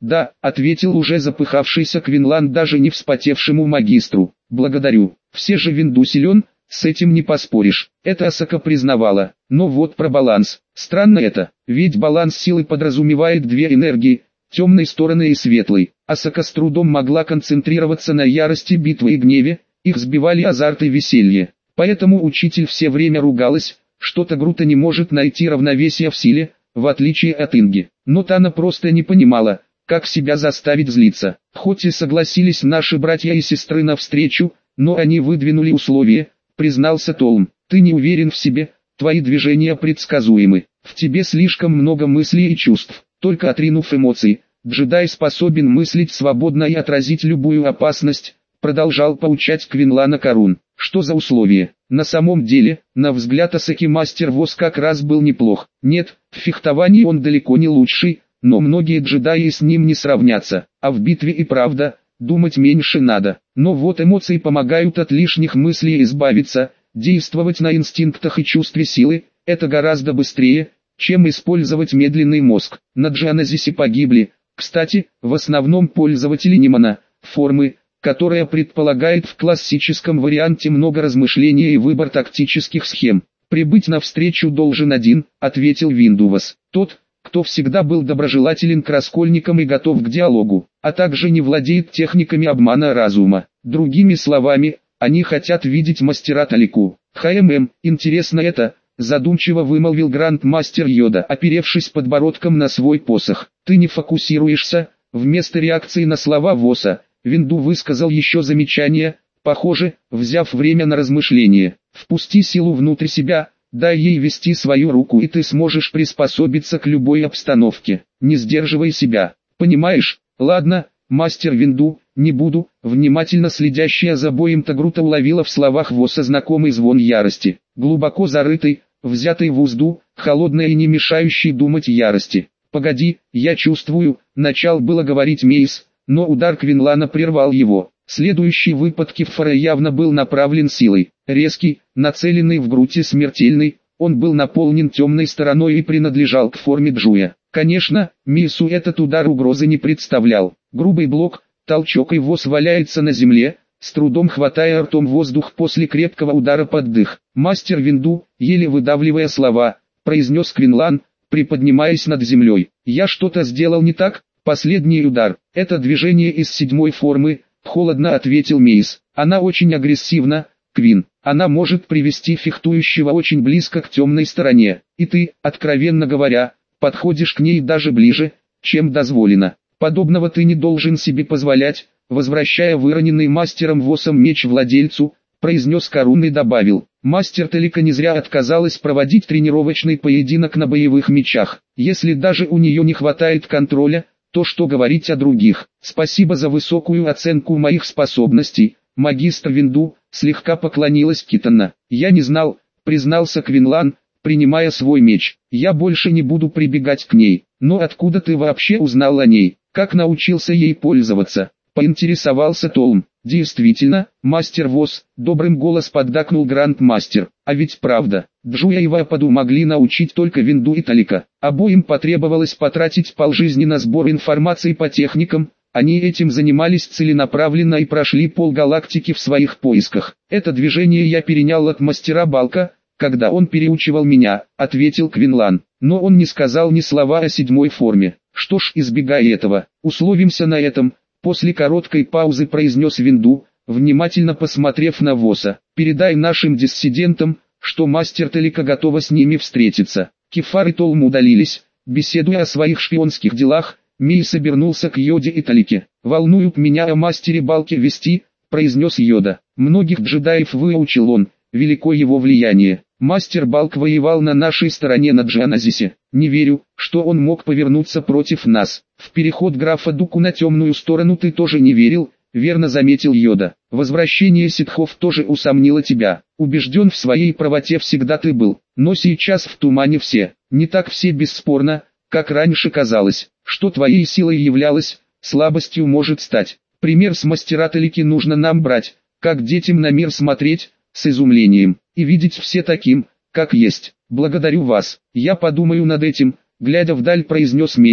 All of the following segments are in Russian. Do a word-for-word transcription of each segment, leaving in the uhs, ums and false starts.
«Да», — ответил уже запыхавшийся Квинлан даже не вспотевшему магистру. «Благодарю. Все же Винду силен, с этим не поспоришь». Это Асака признавала. Но вот про баланс. Странно это, ведь баланс силы подразумевает две энергии, темной стороны и светлой. Асака с трудом могла концентрироваться на ярости битвы и гневе, их сбивали азарт и веселье. Поэтому учитель все время ругалась, что Тагрута не может найти равновесия в силе, в отличие от Инги. Но Тана просто не понимала, как себя заставить злиться. Хоть и согласились наши братья и сестры на встречу, но они выдвинули условия, признался Толм. Ты не уверен в себе, твои движения предсказуемы, в тебе слишком много мыслей и чувств. Только отринув эмоции, джедай способен мыслить свободно и отразить любую опасность, продолжал поучать Квинлана Карун. Что за условия? На самом деле, на взгляд Асаки мастер Воз как раз был неплох. Нет, в фехтовании он далеко не лучший, но многие джедаи с ним не сравнятся, а в битве и правда, думать меньше надо. Но вот эмоции помогают от лишних мыслей избавиться, действовать на инстинктах и чувстве силы, это гораздо быстрее, чем использовать медленный мозг. На Джаназисе погибли, кстати, в основном пользователи Нимана, формы, которая предполагает в классическом варианте много размышления и выбор тактических схем. «Прибыть навстречу должен один», — ответил Виндувас. «Тот, кто всегда был доброжелателен к раскольникам и готов к диалогу, а также не владеет техниками обмана разума. Другими словами, они хотят видеть мастера Талику». «ХММ, интересно это», — задумчиво вымолвил гранд-мастер Йода, оперевшись подбородком на свой посох. «Ты не фокусируешься?» Вместо реакции на слова Воса, Винду высказал еще замечание, похоже, взяв время на размышление. «Впусти силу внутрь себя, дай ей вести свою руку, и ты сможешь приспособиться к любой обстановке. Не сдерживай себя. Понимаешь?» «Ладно, мастер Винду, не буду». Внимательно следящая за боем Тагрута уловила в словах Воса знакомый звон ярости. Глубоко зарытый, взятый в узду, холодной и не мешающей думать ярости. «Погоди, я чувствую», — начал было говорить Мейс, но удар Квинлана прервал его. Следующий выпад Кефара явно был направлен силой. Резкий, нацеленный в грудь и смертельный, он был наполнен темной стороной и принадлежал к форме Джуя. Конечно, Мейсу этот удар угрозы не представлял. Грубый блок, толчок, и Вос валяется на земле, с трудом хватая ртом воздух после крепкого удара под дых. «Мастер Винду», еле выдавливая слова, произнес Квинлан, приподнимаясь над землей. «Я что-то сделал не так?» «Последний удар, это движение из седьмой формы», — холодно ответил Мейс. «Она очень агрессивна, Квин. Она может привести фехтующего очень близко к темной стороне. И ты, откровенно говоря, подходишь к ней даже ближе, чем дозволено. Подобного ты не должен себе позволять», — возвращая выроненный мастером Восом меч владельцу, произнес Карун и добавил. «Мастер Талика не зря отказалась проводить тренировочный поединок на боевых мечах. Если даже у нее не хватает контроля, то что говорить о других. Спасибо за высокую оценку моих способностей, магистр Винду», — слегка поклонилась Китана. «Я не знал», — признался Квинлан, принимая свой меч. «Я больше не буду прибегать к ней. Но откуда ты вообще узнал о ней? Как научился ей пользоваться?» — поинтересовался Толм. «Действительно, мастер Вос», — добрым голос поддакнул гранд-мастер. «А ведь правда, Джуя и Вападу могли научить только Винду и Талика. Обоим потребовалось потратить полжизни на сбор информации по техникам, они этим занимались целенаправленно и прошли полгалактики в своих поисках. Это движение я перенял от мастера Балка, когда он переучивал меня», — ответил Квинлан. Но он не сказал ни слова о седьмой форме. «Что ж, избегай этого, условимся на этом», — после короткой паузы произнес Винду, внимательно посмотрев на Воса. «Передай нашим диссидентам, что мастер Талика готова с ними встретиться». Кефар и Толм удалились, беседуя о своих шпионских делах. Мейс обернулся к Йоде и Талике. «Волнуют меня о мастере Балке вести», — произнес Йода. «Многих джедаев выучил он, велико его влияние. Мастер Балк воевал на нашей стороне на Джаназисе. Не верю, что он мог повернуться против нас. В переход графа Дуку на темную сторону ты тоже не верил», — верно заметил Йода. «Возвращение ситхов тоже усомнило тебя. Убежден в своей правоте всегда ты был, но сейчас в тумане все. Не так все бесспорно, как раньше казалось. Что твоей силой являлось, слабостью может стать. Пример с мастера Талики нужно нам брать, как детям на мир смотреть, с изумлением, и видеть все таким, как есть. Благодарю вас, я подумаю над этим», — глядя вдаль произнес Мейс,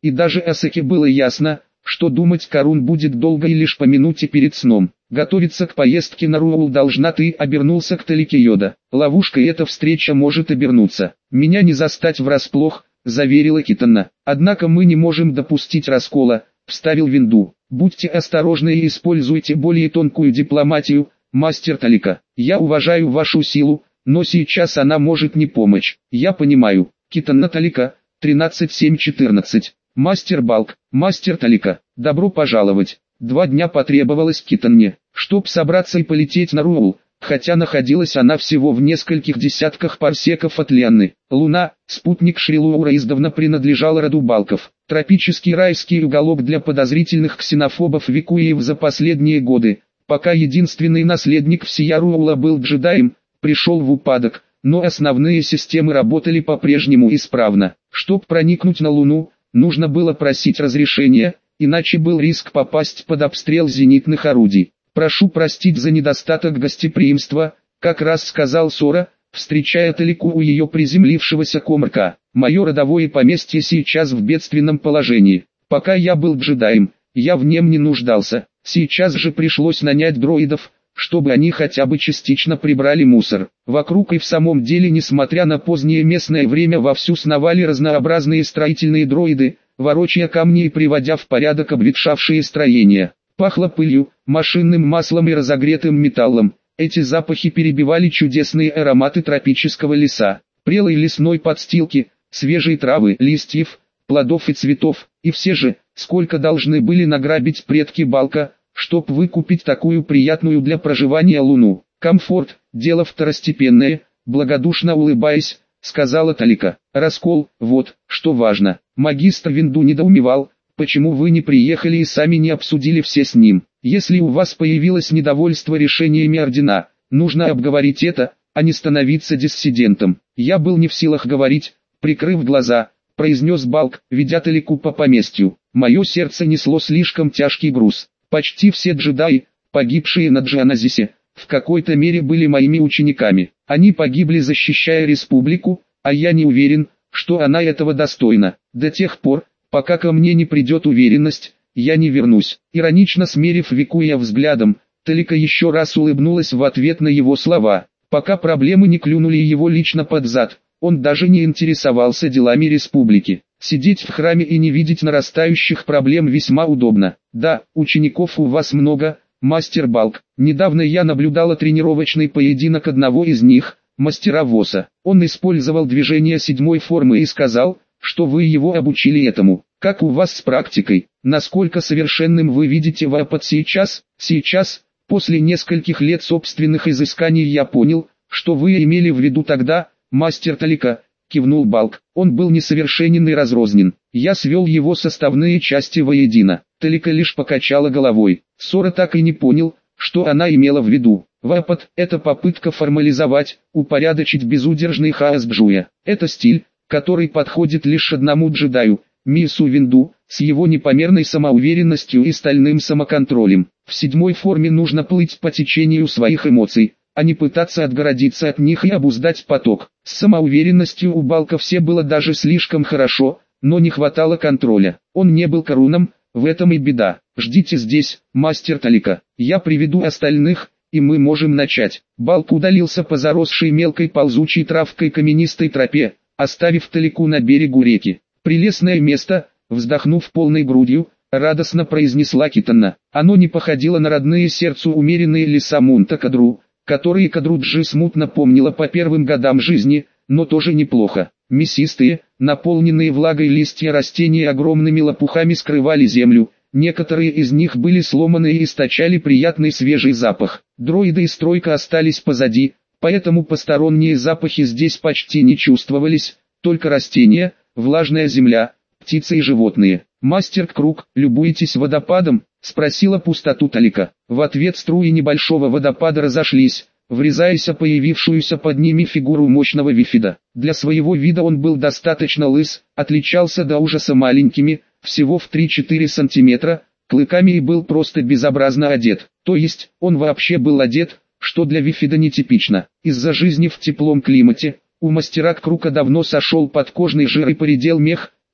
и даже Асаке было ясно, что думать Карун будет долго и лишь по минуте перед сном. Готовиться к поездке на Руоул должна ты, обернулся к Талике Йода. Ловушкой эта встреча может обернуться. Меня не застать врасплох, заверила Китана. Однако мы не можем допустить раскола, вставил Винду. Будьте осторожны и используйте более тонкую дипломатию, мастер Талика. Я уважаю вашу силу, но сейчас она может не помочь. Я понимаю. Китана Талика, тринадцать семь четырнадцать. Мастер Балк, мастер Талика, добро пожаловать. Два дня потребовалось Китанне, чтоб собраться и полететь на Руоул, хотя находилась она всего в нескольких десятках парсеков от Ленны. Луна, спутник Шрилуура, издавна принадлежала роду Балков. Тропический райский уголок для подозрительных ксенофобов Викуиев за последние годы, пока единственный наследник всея Руоула был джедаем, пришел в упадок, но основные системы работали по-прежнему исправно. Чтоб проникнуть на Луну, нужно было просить разрешения, иначе был риск попасть под обстрел зенитных орудий. «Прошу простить за недостаток гостеприимства», как раз сказал Сора, встречая Талику у ее приземлившегося комарка. «Мое родовое поместье сейчас в бедственном положении. Пока я был джедаем, я в нем не нуждался. Сейчас же пришлось нанять дроидов, чтобы они хотя бы частично прибрали мусор. Вокруг и в самом деле, несмотря на позднее местное время, вовсю сновали разнообразные строительные дроиды, ворочая камни и приводя в порядок обветшавшие строения. Пахло пылью, машинным маслом и разогретым металлом. Эти запахи перебивали чудесные ароматы тропического леса, прелой лесной подстилки, свежей травы, листьев, плодов и цветов. И все же, сколько должны были награбить предки Балка, чтоб выкупить такую приятную для проживания Луну. Комфорт – дело второстепенное, благодушно улыбаясь, сказала Талика. Раскол, вот, что важно. Магистр Винду недоумевал, почему вы не приехали и сами не обсудили все с ним. Если у вас появилось недовольство решениями Ордена, нужно обговорить это, а не становиться диссидентом. Я был не в силах говорить, прикрыв глаза, произнес Балк, ведя Талику по поместью. Мое сердце несло слишком тяжкий груз. Почти все джедаи, погибшие на Джаназисе, в какой-то мере были моими учениками. Они погибли, защищая республику, а я не уверен, что она этого достойна. До тех пор, пока ко мне не придет уверенность, я не вернусь. Иронично смерив Викуя взглядом, Талика еще раз улыбнулась в ответ на его слова. Пока проблемы не клюнули его лично под зад, он даже не интересовался делами республики. Сидеть в храме и не видеть нарастающих проблем весьма удобно. Да, учеников у вас много, мастер Балк. Недавно я наблюдала тренировочный поединок одного из них, мастера Воса. Он использовал движение седьмой формы и сказал, что вы его обучили этому. Как у вас с практикой? Насколько совершенным вы видите Вапад сейчас? Сейчас, после нескольких лет собственных изысканий, я понял, что вы имели в виду тогда, мастер Талика, кивнул Балк. Он был несовершенен и разрознен. Я свел его составные части воедино. Талика лишь покачала головой. Сора так и не понял, что она имела в виду. Вапад – это попытка формализовать, упорядочить безудержный хаос Бжуя. Это стиль, который подходит лишь одному джедаю, Мису Винду, с его непомерной самоуверенностью и стальным самоконтролем. В седьмой форме нужно плыть по течению своих эмоций, а не пытаться отгородиться от них и обуздать поток. С самоуверенностью у Балка все было даже слишком хорошо, но не хватало контроля. Он не был Каруном, в этом и беда. Ждите здесь, мастер Талика, я приведу остальных, и мы можем начать. Балк удалился по заросшей мелкой ползучей травкой каменистой тропе, оставив Талику на берегу реки. Прелестное место, вздохнув полной грудью, радостно произнесла Китана. Оно не походило на родные сердцу умеренные леса Мунта-Кадру, которые Кадруджи смутно помнила по первым годам жизни, но тоже неплохо. Мясистые, наполненные влагой листья растений огромными лопухами скрывали землю, некоторые из них были сломаны и источали приятный свежий запах. Дроиды и стройка остались позади, поэтому посторонние запахи здесь почти не чувствовались, только растения, влажная земля, птицы и животные. «Мастер Круг, любуетесь водопадом?» — спросила пустоту Талика. В ответ струи небольшого водопада разошлись, врезаясь в появившуюся под ними фигуру мощного вифида. Для своего вида он был достаточно лыс, отличался до ужаса маленькими, всего в три-четыре сантиметра, клыками и был просто безобразно одет. То есть, он вообще был одет, что для вифида нетипично. Из-за жизни в теплом климате, у мастера Круга давно сошел подкожный жир и поредел мех,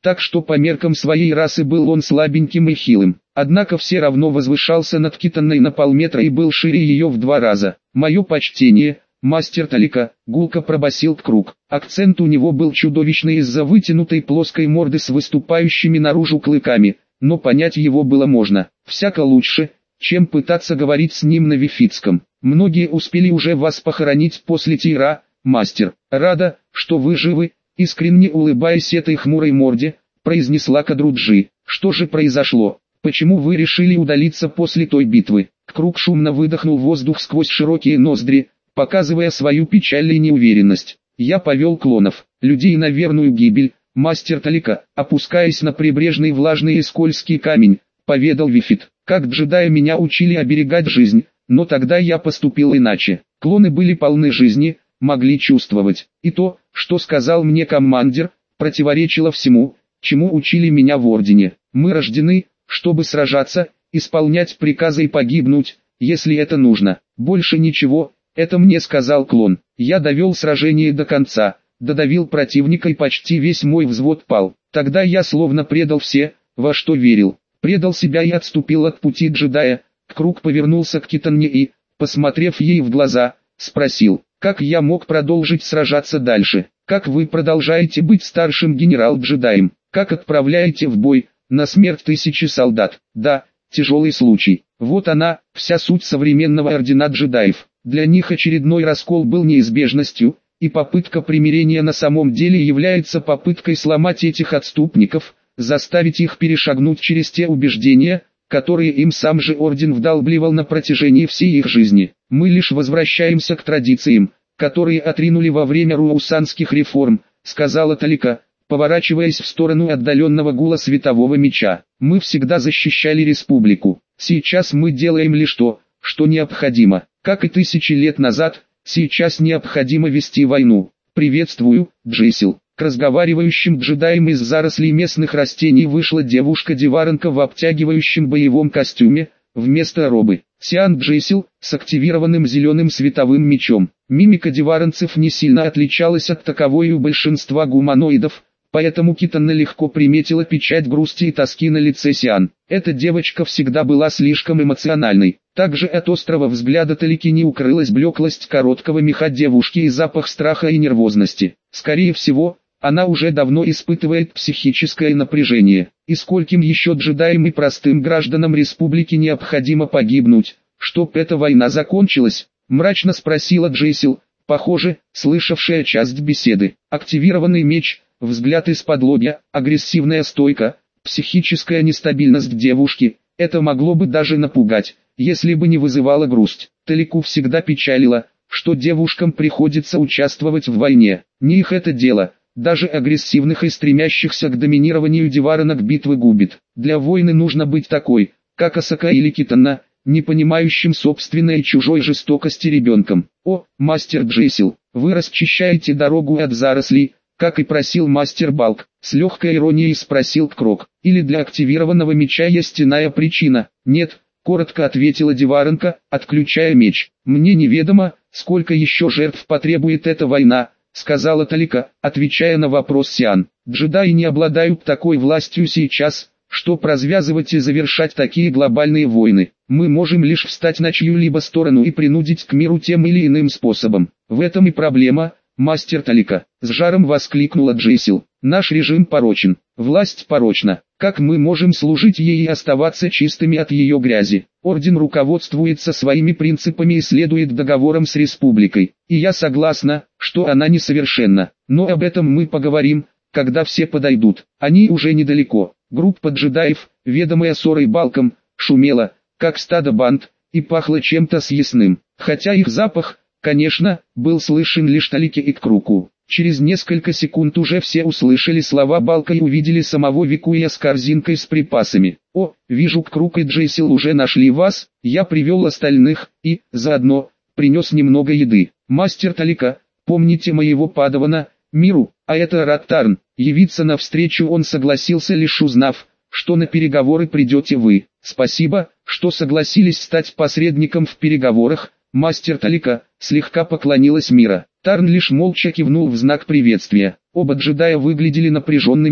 так что по меркам своей расы был он слабеньким и хилым. Однако все равно возвышался над Китаной на полметра и был шире ее в два раза. «Мое почтение, мастер Талика», — гулко пробасил Круг. Акцент у него был чудовищный из-за вытянутой плоской морды с выступающими наружу клыками, но понять его было можно. Всяко лучше, чем пытаться говорить с ним на вифитском. «Многие успели уже вас похоронить после тира, мастер. Рада, что вы живы», — искренне улыбаясь этой хмурой морде, произнесла Кадруджи. «Что же произошло? Почему вы решили удалиться после той битвы?» Круг шумно выдохнул воздух сквозь широкие ноздри, показывая свою печаль и неуверенность. «Я повел клонов, людей на верную гибель, мастер Талика», опускаясь на прибрежный влажный и скользкий камень, поведал Вифит. «Как джедаи меня учили оберегать жизнь, но тогда я поступил иначе. Клоны были полны жизни, могли чувствовать. И то, что сказал мне командир, противоречило всему, чему учили меня в Ордене. Мы рождены, чтобы сражаться, исполнять приказы и погибнуть, если это нужно. Больше ничего, это мне сказал клон. Я довел сражение до конца, додавил противника и почти весь мой взвод пал. Тогда я словно предал все, во что верил. Предал себя и отступил от пути джедая». Круг повернулся к Китанне и, посмотрев ей в глаза, спросил: «Как я мог продолжить сражаться дальше? Как вы продолжаете быть старшим генерал-джедаем? Как отправляете в бой, на смерть тысячи солдат? Да, тяжелый случай. Вот она, вся суть современного ордена джедаев. Для них очередной раскол был неизбежностью, и попытка примирения на самом деле является попыткой сломать этих отступников, заставить их перешагнуть через те убеждения, которые им сам же Орден вдалбливал на протяжении всей их жизни. Мы лишь возвращаемся к традициям, которые отринули во время руаусанских реформ», — сказала Талика, поворачиваясь в сторону отдаленного гула светового меча. «Мы всегда защищали республику. Сейчас мы делаем лишь то, что необходимо. Как и тысячи лет назад, сейчас необходимо вести войну. Приветствую, Джесил». К разговаривающим джедаям из зарослей местных растений вышла девушка-деваранка в обтягивающем боевом костюме, вместо робы. Сиан Джесил, с активированным зеленым световым мечом. Мимика деваранцев не сильно отличалась от таковой у большинства гуманоидов, поэтому Китанна легко приметила печать грусти и тоски на лице Сиан. Эта девочка всегда была слишком эмоциональной. Также от острого взгляда Талики не укрылась блеклость короткого меха девушки и запах страха и нервозности. Скорее всего, она уже давно испытывает психическое напряжение. И скольким еще джедаям и простым гражданам республики необходимо погибнуть, чтоб эта война закончилась? Мрачно спросила Джесил, похоже, слышавшая часть беседы. Активированный меч, взгляд из-под лобья, агрессивная стойка, психическая нестабильность девушки. Это могло бы даже напугать, если бы не вызывало грусть. Талику всегда печалило, что девушкам приходится участвовать в войне. Не их это дело. Даже агрессивных и стремящихся к доминированию деваранок битвы губит. Для войны нужно быть такой, как Асака или Китанна, не понимающим собственной и чужой жестокости ребенком. «О, мастер Джесил, вы расчищаете дорогу от зарослей, как и просил мастер Балк», с легкой иронией спросил Крок. «Или для активированного меча есть иная причина?» «Нет», коротко ответила деваранка, отключая меч. «Мне неведомо, сколько еще жертв потребует эта война», сказала Талика, отвечая на вопрос Сиан. «Джедаи не обладают такой властью сейчас, чтоб развязывать и завершать такие глобальные войны. Мы можем лишь встать на чью-либо сторону и принудить к миру тем или иным способом. В этом и проблема, мастер Талика», с жаром воскликнула Джесил. «Наш режим порочен, власть порочна. Как мы можем служить ей и оставаться чистыми от ее грязи? Орден руководствуется своими принципами и следует договорам с республикой. И я согласна, что она несовершенна. Но об этом мы поговорим, когда все подойдут. Они уже недалеко». Группа джедаев, ведомая Сорой Балком, шумела, как стадо банд, и пахло чем-то съестным. Хотя их запах, конечно, был слышен лишь Талике и Круку. Через несколько секунд уже все услышали слова Балка и увидели самого Викуя с корзинкой с припасами. «О, вижу, Крук и Джесил уже нашли вас, я привел остальных, и, заодно, принес немного еды. Мастер Талика, помните моего падавана, Миру, а это Раттарн». Явиться навстречу он согласился лишь узнав, что на переговоры придете вы. «Спасибо, что согласились стать посредником в переговорах, мастер Талика», слегка поклонилась Мира. Тарн лишь молча кивнул в знак приветствия. Оба джедая выглядели напряженными и,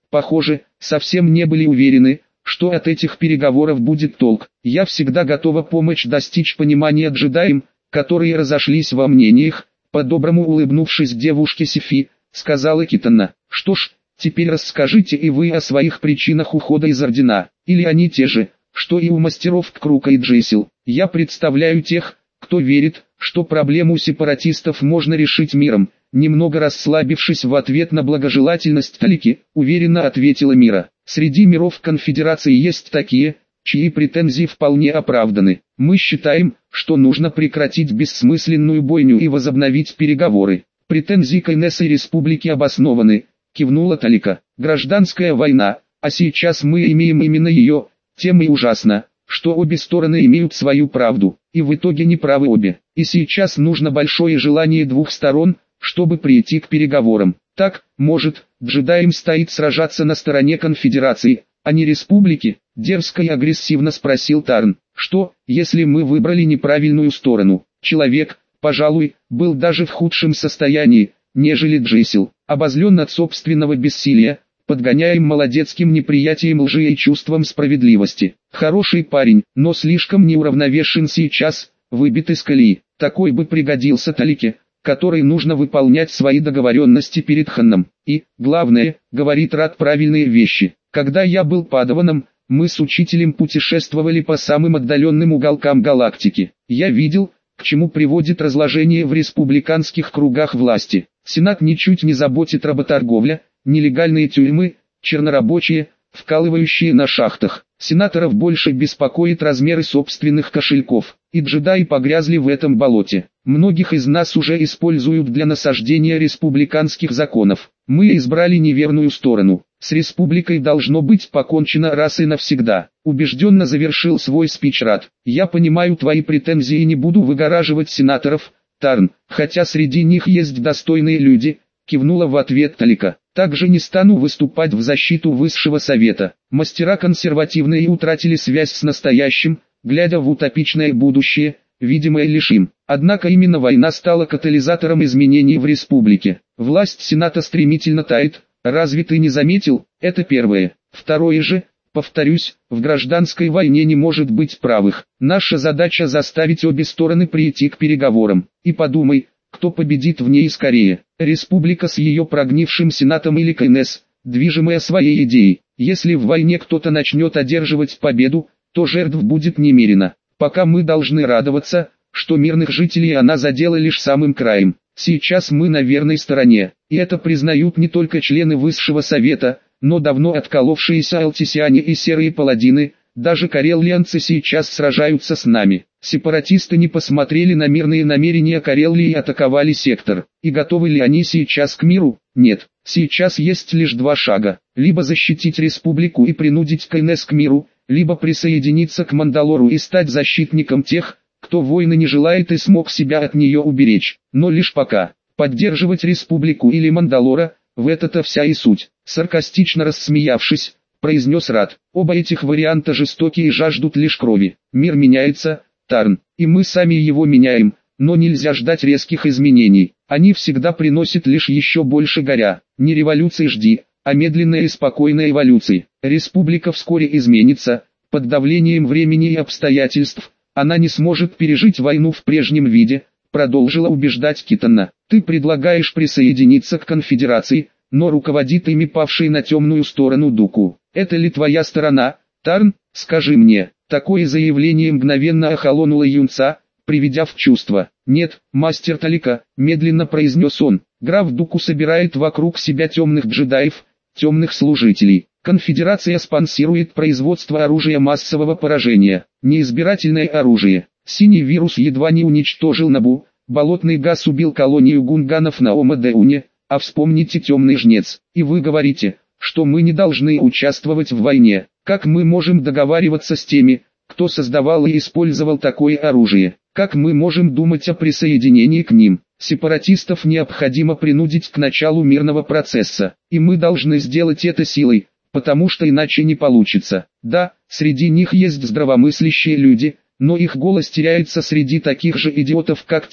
похоже, совсем не были уверены, что от этих переговоров будет толк. Я всегда готова помочь достичь понимания джедаям, которые разошлись во мнениях, по-доброму улыбнувшись девушке Сефи, сказала Китана. Что ж, теперь расскажите и вы о своих причинах ухода из Ордена, или они те же, что и у мастеров Крука и Джейсил. Я представляю тех, кто верит, что проблему сепаратистов можно решить миром. Немного расслабившись в ответ на благожелательность Талики, уверенно ответила Мира. Среди миров конфедерации есть такие, чьи претензии вполне оправданы. Мы считаем, что нужно прекратить бессмысленную бойню и возобновить переговоры. Претензии Кайнеса и Республики обоснованы, кивнула Талика. Гражданская война, а сейчас мы имеем именно ее, тем и ужасно, что обе стороны имеют свою правду, и в итоге не правы обе. И сейчас нужно большое желание двух сторон, чтобы прийти к переговорам. Так, может, джедаям стоит сражаться на стороне конфедерации, а не республики? Дерзко и агрессивно спросил Тарн. Что, если мы выбрали неправильную сторону? Человек, пожалуй, был даже в худшем состоянии, нежели Джейсил. Обозлен от собственного бессилия, подгоняем молодецким неприятием лжи и чувством справедливости. Хороший парень, но слишком неуравновешен сейчас, выбит из колеи. Такой бы пригодился Талике, которой нужно выполнять свои договоренности перед Ханном. И, главное, говорит Рад правильные вещи. Когда я был падаваном, мы с учителем путешествовали по самым отдаленным уголкам галактики. Я видел, к чему приводит разложение в республиканских кругах власти. Сенат ничуть не заботит работорговля, нелегальные тюрьмы, чернорабочие, вкалывающие на шахтах. Сенаторов больше беспокоит размеры собственных кошельков, и джедаи погрязли в этом болоте. Многих из нас уже используют для насаждения республиканских законов. Мы избрали неверную сторону. С республикой должно быть покончено раз и навсегда. Убежденно завершил свой спич Рад. Я понимаю твои претензии и не буду выгораживать сенаторов, Тарн, хотя среди них есть достойные люди, кивнула в ответ Талика. Также не стану выступать в защиту Высшего Совета. Мастера консервативные утратили связь с настоящим, глядя в утопичное будущее, видимое лишь им. Однако именно война стала катализатором изменений в республике. Власть Сената стремительно тает, разве ты не заметил? Это первое. Второе же, повторюсь, в гражданской войне не может быть правых. Наша задача заставить обе стороны прийти к переговорам. И подумай, кто победит в ней скорее, республика с ее прогнившим сенатом или Кайнес, движимая своей идеей. Если в войне кто-то начнет одерживать победу, то жертв будет немерено. Пока мы должны радоваться, что мирных жителей она задела лишь самым краем. Сейчас мы на верной стороне, и это признают не только члены Высшего Совета, но давно отколовшиеся алтисиане и серые паладины. Даже кареллианцы сейчас сражаются с нами. Сепаратисты не посмотрели на мирные намерения Кареллии и атаковали сектор. И готовы ли они сейчас к миру? Нет. Сейчас есть лишь два шага. Либо защитить республику и принудить Кайнес к миру, либо присоединиться к Мандалору и стать защитником тех, кто войны не желает и смог себя от нее уберечь. Но лишь пока. Поддерживать республику или Мандалора, в это-то вся и суть. Саркастично рассмеявшись, произнес Рад. Оба этих варианта жестокие и жаждут лишь крови. Мир меняется, Тарн, и мы сами его меняем, но нельзя ждать резких изменений. Они всегда приносят лишь еще больше горя. Не революции жди, а медленной и спокойной эволюции. Республика вскоре изменится, под давлением времени и обстоятельств. Она не сможет пережить войну в прежнем виде, продолжила убеждать Китана. Ты предлагаешь присоединиться к конфедерации, но руководит ими павший на темную сторону Дуку. Это ли твоя сторона, Тарн, скажи мне? Такое заявление мгновенно охолонуло юнца, приведя в чувство. Нет, мастер Талика, медленно произнес он. Граф Дуку собирает вокруг себя темных джедаев, темных служителей. Конфедерация спонсирует производство оружия массового поражения. Неизбирательное оружие. Синий вирус едва не уничтожил Набу, болотный газ убил колонию гунганов на Омадеуне. А вспомните темный жнец, и вы говорите, что мы не должны участвовать в войне. Как мы можем договариваться с теми, кто создавал и использовал такое оружие? Как мы можем думать о присоединении к ним? Сепаратистов необходимо принудить к началу мирного процесса, и мы должны сделать это силой, потому что иначе не получится. Да, среди них есть здравомыслящие люди, но их голос теряется среди таких же идиотов, как те,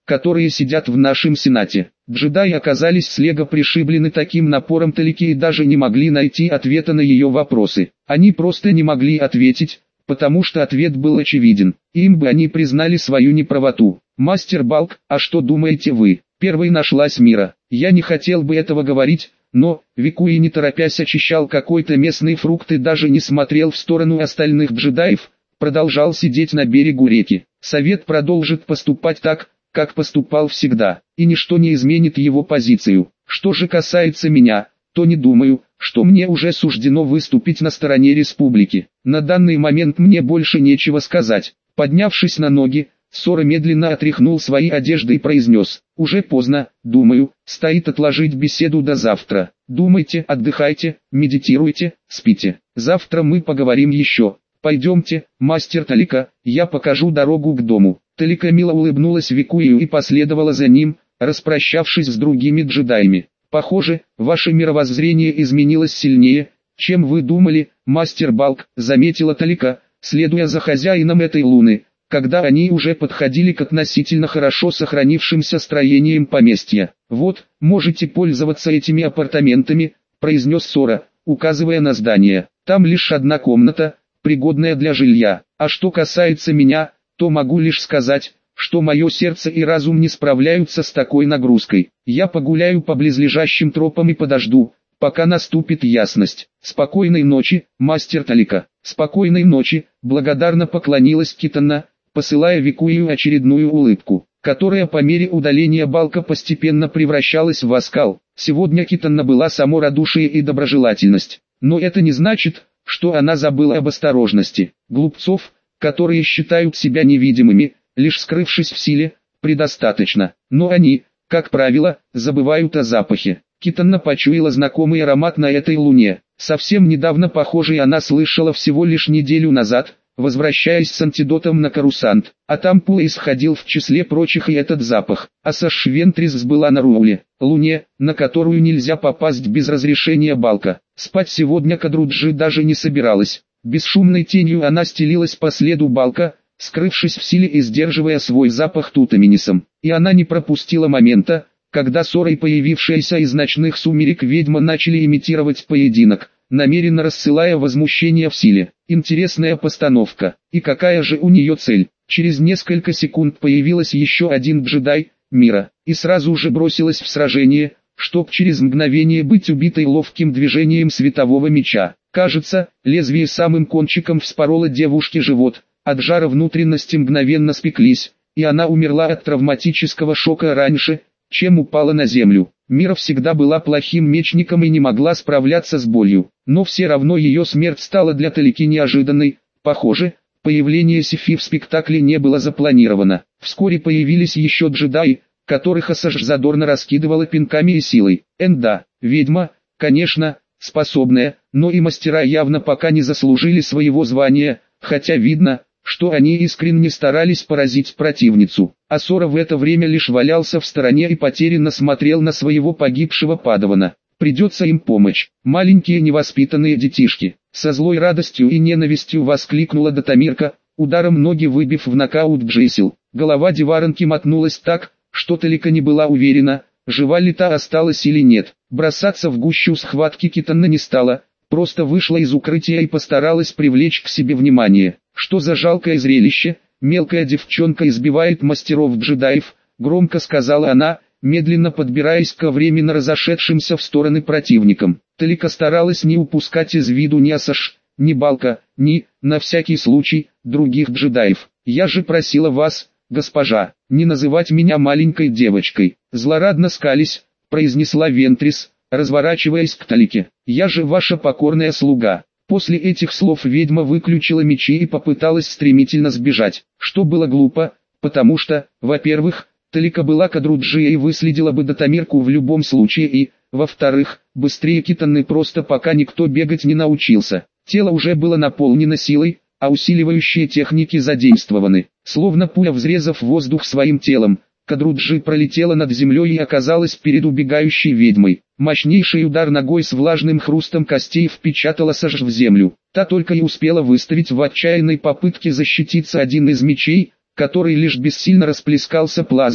которые сидят в нашем сенате. Джедаи оказались с Лего пришиблены таким напором Талики и даже не могли найти ответа на ее вопросы. Они просто не могли ответить, потому что ответ был очевиден. Им бы они признали свою неправоту. «Мастер Балк, а что думаете вы?» Первой нашлась Мира. «Я не хотел бы этого говорить, но...» Викуи не торопясь очищал какой-то местный фрукт и даже не смотрел в сторону остальных джедаев, продолжал сидеть на берегу реки. «Совет продолжит поступать так, как поступал всегда, и ничто не изменит его позицию. Что же касается меня, то не думаю, что мне уже суждено выступить на стороне республики. На данный момент мне больше нечего сказать». Поднявшись на ноги, Сора медленно отряхнул свои одежды и произнес: «Уже поздно, думаю, стоит отложить беседу до завтра. Думайте, отдыхайте, медитируйте, спите. Завтра мы поговорим еще. Пойдемте, мастер Талика, я покажу дорогу к дому». Талика мило улыбнулась Викуию и последовала за ним, распрощавшись с другими джедаями. «Похоже, ваше мировоззрение изменилось сильнее, чем вы думали, мастер Балк», заметила Талика, следуя за хозяином этой луны, когда они уже подходили к относительно хорошо сохранившимся строениям поместья. «Вот, можете пользоваться этими апартаментами», произнес Сора, указывая на здание. «Там лишь одна комната, пригодная для жилья. А что касается меня, то могу лишь сказать, что мое сердце и разум не справляются с такой нагрузкой. Я погуляю по близлежащим тропам и подожду, пока наступит ясность. Спокойной ночи, мастер Талика». «Спокойной ночи», благодарно поклонилась Китана, посылая Викуию очередную улыбку, которая по мере удаления Балка постепенно превращалась в оскал. Сегодня Китана была само радушие и доброжелательность, но это не значит, что она забыла об осторожности. Глупцов, которые считают себя невидимыми, лишь скрывшись в силе, предостаточно, но они, как правило, забывают о запахе. Китана почуяла знакомый аромат на этой луне, совсем недавно похожий она слышала всего лишь неделю назад, возвращаясь с антидотом на Карусант, а там Пула исходил в числе прочих и этот запах. А Саш Вентрис была на Руле, луне, на которую нельзя попасть без разрешения Балка. Спать сегодня Кадруджи даже не собиралась. Бесшумной тенью она стелилась по следу Балка, скрывшись в силе и сдерживая свой запах тутаминисом. И она не пропустила момента, когда Сора и появившаяся из ночных сумерек ведьма начали имитировать поединок, намеренно рассылая возмущение в силе. Интересная постановка. И какая же у нее цель? Через несколько секунд появилась еще один джедай, Мира, и сразу же бросилась в сражение, чтоб через мгновение быть убитой ловким движением светового меча. Кажется, лезвие самым кончиком вспороло девушке живот, от жара внутренности мгновенно спеклись, и она умерла от травматического шока раньше, чем упала на землю. Мира всегда была плохим мечником и не могла справляться с болью, но все равно ее смерть стала для Талики неожиданной. Похоже, появление Сифи в спектакле не было запланировано. Вскоре появились еще джедаи, которых Асаш задорно раскидывала пинками и силой. Энда, ведьма, конечно, способная, но и мастера явно пока не заслужили своего звания, хотя видно, что они искренне старались поразить противницу. А Сора в это время лишь валялся в стороне и потерянно смотрел на своего погибшего падавана. Придется им помочь. Маленькие невоспитанные детишки. Со злой радостью и ненавистью воскликнула Датамирка, ударом ноги выбив в нокаут Джейсил. Голова Деваранки мотнулась так, что Талика не была уверена, жива ли та осталась или нет. Бросаться в гущу схватки Китана не стала, просто вышла из укрытия и постаралась привлечь к себе внимание. «Что за жалкое зрелище, мелкая девчонка избивает мастеров-джедаев», громко сказала она, медленно подбираясь ко временно разошедшимся в стороны противникам. Талика старалась не упускать из виду ни Асаш, ни Балка, ни, на всякий случай, других джедаев. «Я же просила вас, госпожа, не называть меня маленькой девочкой», злорадно скались, произнесла Вентрис, разворачиваясь к Талике. «Я же ваша покорная слуга». После этих слов ведьма выключила мечи и попыталась стремительно сбежать, что было глупо, потому что, во-первых, Талика была Кадруджия и выследила бы Датамирку в любом случае и, во-вторых, быстрее Китаны просто пока никто бегать не научился. Тело уже было наполнено силой, а усиливающие техники задействованы. Словно пуля взрезав воздух своим телом, Кадруджи пролетела над землей и оказалась перед убегающей ведьмой. Мощнейший удар ногой с влажным хрустом костей впечатала Саш в землю. Та только и успела выставить в отчаянной попытке защититься один из мечей, который лишь бессильно расплескался плазмой,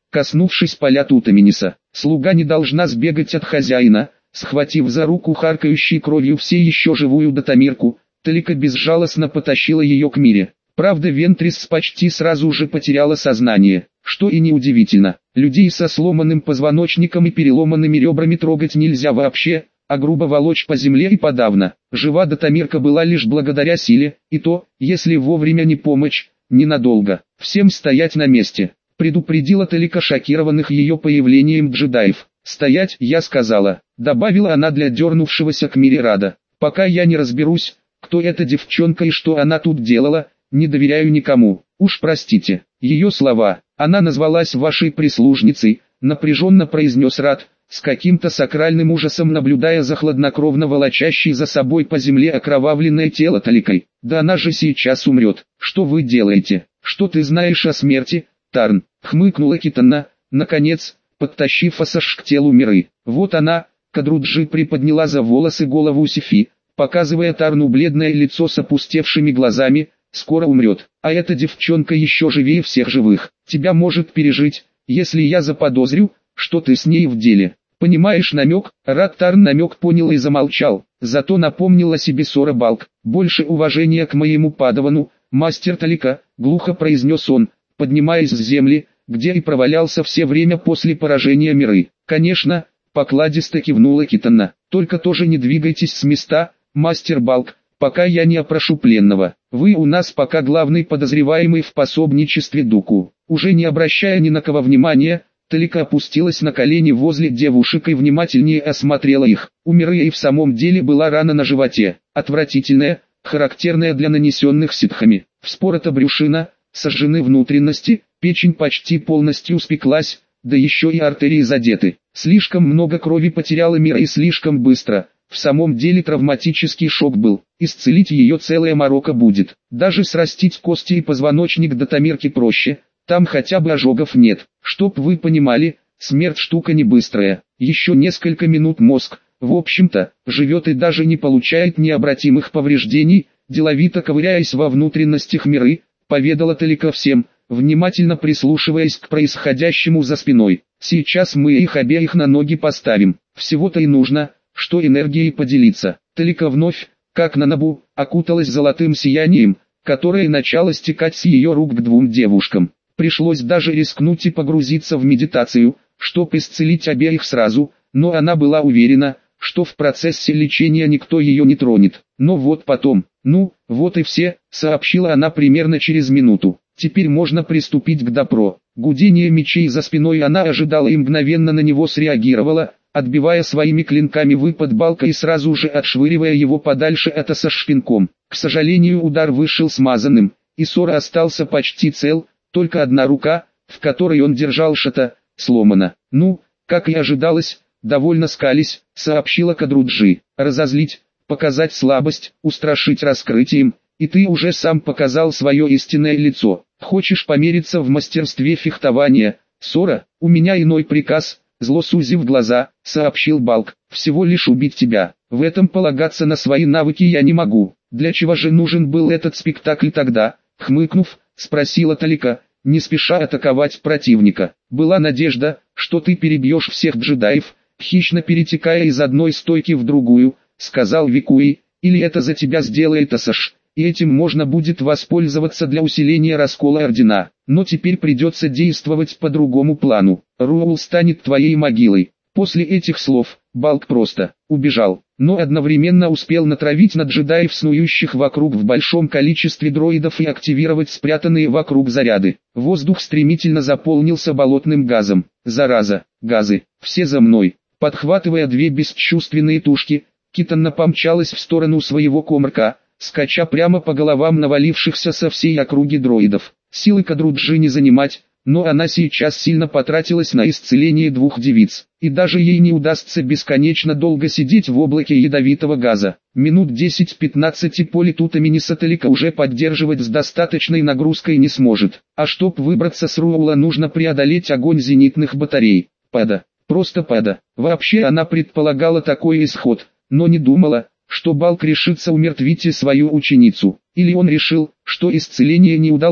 коснувшись поля Тутамениса. Слуга не должна сбегать от хозяина. Схватив за руку харкающей кровью все еще живую Датамирку, Талика безжалостно потащила ее к Мире. Правда, Вентрис почти сразу же потеряла сознание, что и неудивительно. Людей со сломанным позвоночником и переломанными ребрами трогать нельзя вообще, а грубо волочь по земле и подавно. Жива Датамирка была лишь благодаря силе, и то, если вовремя не помочь, ненадолго. Всем стоять на месте, предупредила Талика шокированных ее появлением джедаев. «Стоять, я сказала», — добавила она для дернувшегося к Мире Рада. «Пока я не разберусь, кто эта девчонка и что она тут делала, не доверяю никому. Уж простите». Ее слова, «она назвалась вашей прислужницей», напряженно произнес Рад, с каким-то сакральным ужасом наблюдая за хладнокровно волочащей за собой по земле окровавленное тело Таликой. «Да она же сейчас умрет. Что вы делаете? Что ты знаешь о смерти, Тарн?» — хмыкнула Китана, наконец, подтащив Асаш к телу Миры. «Вот она», — Кадруджи приподняла за волосы голову Сифи, показывая Тарну бледное лицо с опустевшими глазами, «скоро умрет, а эта девчонка еще живее всех живых. Тебя может пережить, если я заподозрю, что ты с ней в деле». «Понимаешь намек?» Рад Тарн намек понял и замолчал, зато напомнил о себе Сора Балк. «Больше уважения к моему падавану, мастер Талика», — глухо произнес он, поднимаясь с земли, где и провалялся все время после поражения Миры. «Конечно», — покладисто кивнула Китана, — «только тоже не двигайтесь с места, мастер Балк, пока я не опрошу пленного. Вы у нас пока главный подозреваемый в пособничестве Дуку». Уже не обращая ни на кого внимания, Талика опустилась на колени возле девушек и внимательнее осмотрела их. У Миры и в самом деле была рана на животе, отвратительная, характерная для нанесенных ситхами. Вспорота брюшина, сожжены внутренности, печень почти полностью спеклась, да еще и артерии задеты. Слишком много крови потеряла Мира и слишком быстро. В самом деле травматический шок был. Исцелить ее целая морока будет. Даже срастить кости и позвоночник Датамирки проще. Там хотя бы ожогов нет. Чтоб вы понимали, смерть штука не быстрая. Еще несколько минут мозг, в общем-то, живет и даже не получает необратимых повреждений, деловито ковыряясь во внутренностях Миры, поведала Талика всем, внимательно прислушиваясь к происходящему за спиной. «Сейчас мы их обеих на ноги поставим. Всего-то и нужно, что энергией поделиться». Талика вновь, как на набу, окуталась золотым сиянием, которое начало стекать с ее рук к двум девушкам. Пришлось даже рискнуть и погрузиться в медитацию, чтоб исцелить обеих сразу, но она была уверена, что в процессе лечения никто ее не тронет. Но вот потом, ну, вот и все, сообщила она примерно через минуту. Теперь можно приступить к допро. Гудение мечей за спиной она ожидала и мгновенно на него среагировала, отбивая своими клинками выпад Балка и сразу же отшвыривая его подальше от Аса шпинком. К сожалению, удар вышел смазанным, и Сора остался почти цел, только одна рука, в которой он держал шата, сломана. «Ну, как и ожидалось, довольно скались», — сообщила Кадруджи. «Разозлить, показать слабость, устрашить раскрытием, и ты уже сам показал свое истинное лицо. Хочешь помериться в мастерстве фехтования, Сора? У меня иной приказ», — зло сузив глаза, сообщил Балк. «Всего лишь убить тебя. В этом полагаться на свои навыки я не могу. Для чего же нужен был этот спектакль тогда?» Хмыкнув, спросила Талика, не спеша атаковать противника. «Была надежда, что ты перебьешь всех джедаев, хищно перетекая из одной стойки в другую», — сказал Викуи, «или это за тебя сделает Асаш, и этим можно будет воспользоваться для усиления раскола Ордена. Но теперь придется действовать по другому плану. Руул станет твоей могилой». После этих слов, Балк просто убежал, но одновременно успел натравить на джедаев, снующих вокруг в большом количестве дроидов, и активировать спрятанные вокруг заряды. Воздух стремительно заполнился болотным газом. «Зараза, газы, все за мной!» Подхватывая две бесчувственные тушки, Китана помчалась в сторону своего комарка, скача прямо по головам навалившихся со всей округи дроидов. Силы Кадруджи не занимать, но она сейчас сильно потратилась на исцеление двух девиц, и даже ей не удастся бесконечно долго сидеть в облаке ядовитого газа. Минут десять-пятнадцать и поле Тутамениса Талика уже поддерживать с достаточной нагрузкой не сможет, а чтоб выбраться с Руаула, нужно преодолеть огонь зенитных батарей. Пада, просто пада. Вообще она предполагала такой исход, но не думала, что Балк решится умертвить и свою ученицу. Или он решил, что исцеление не удалось,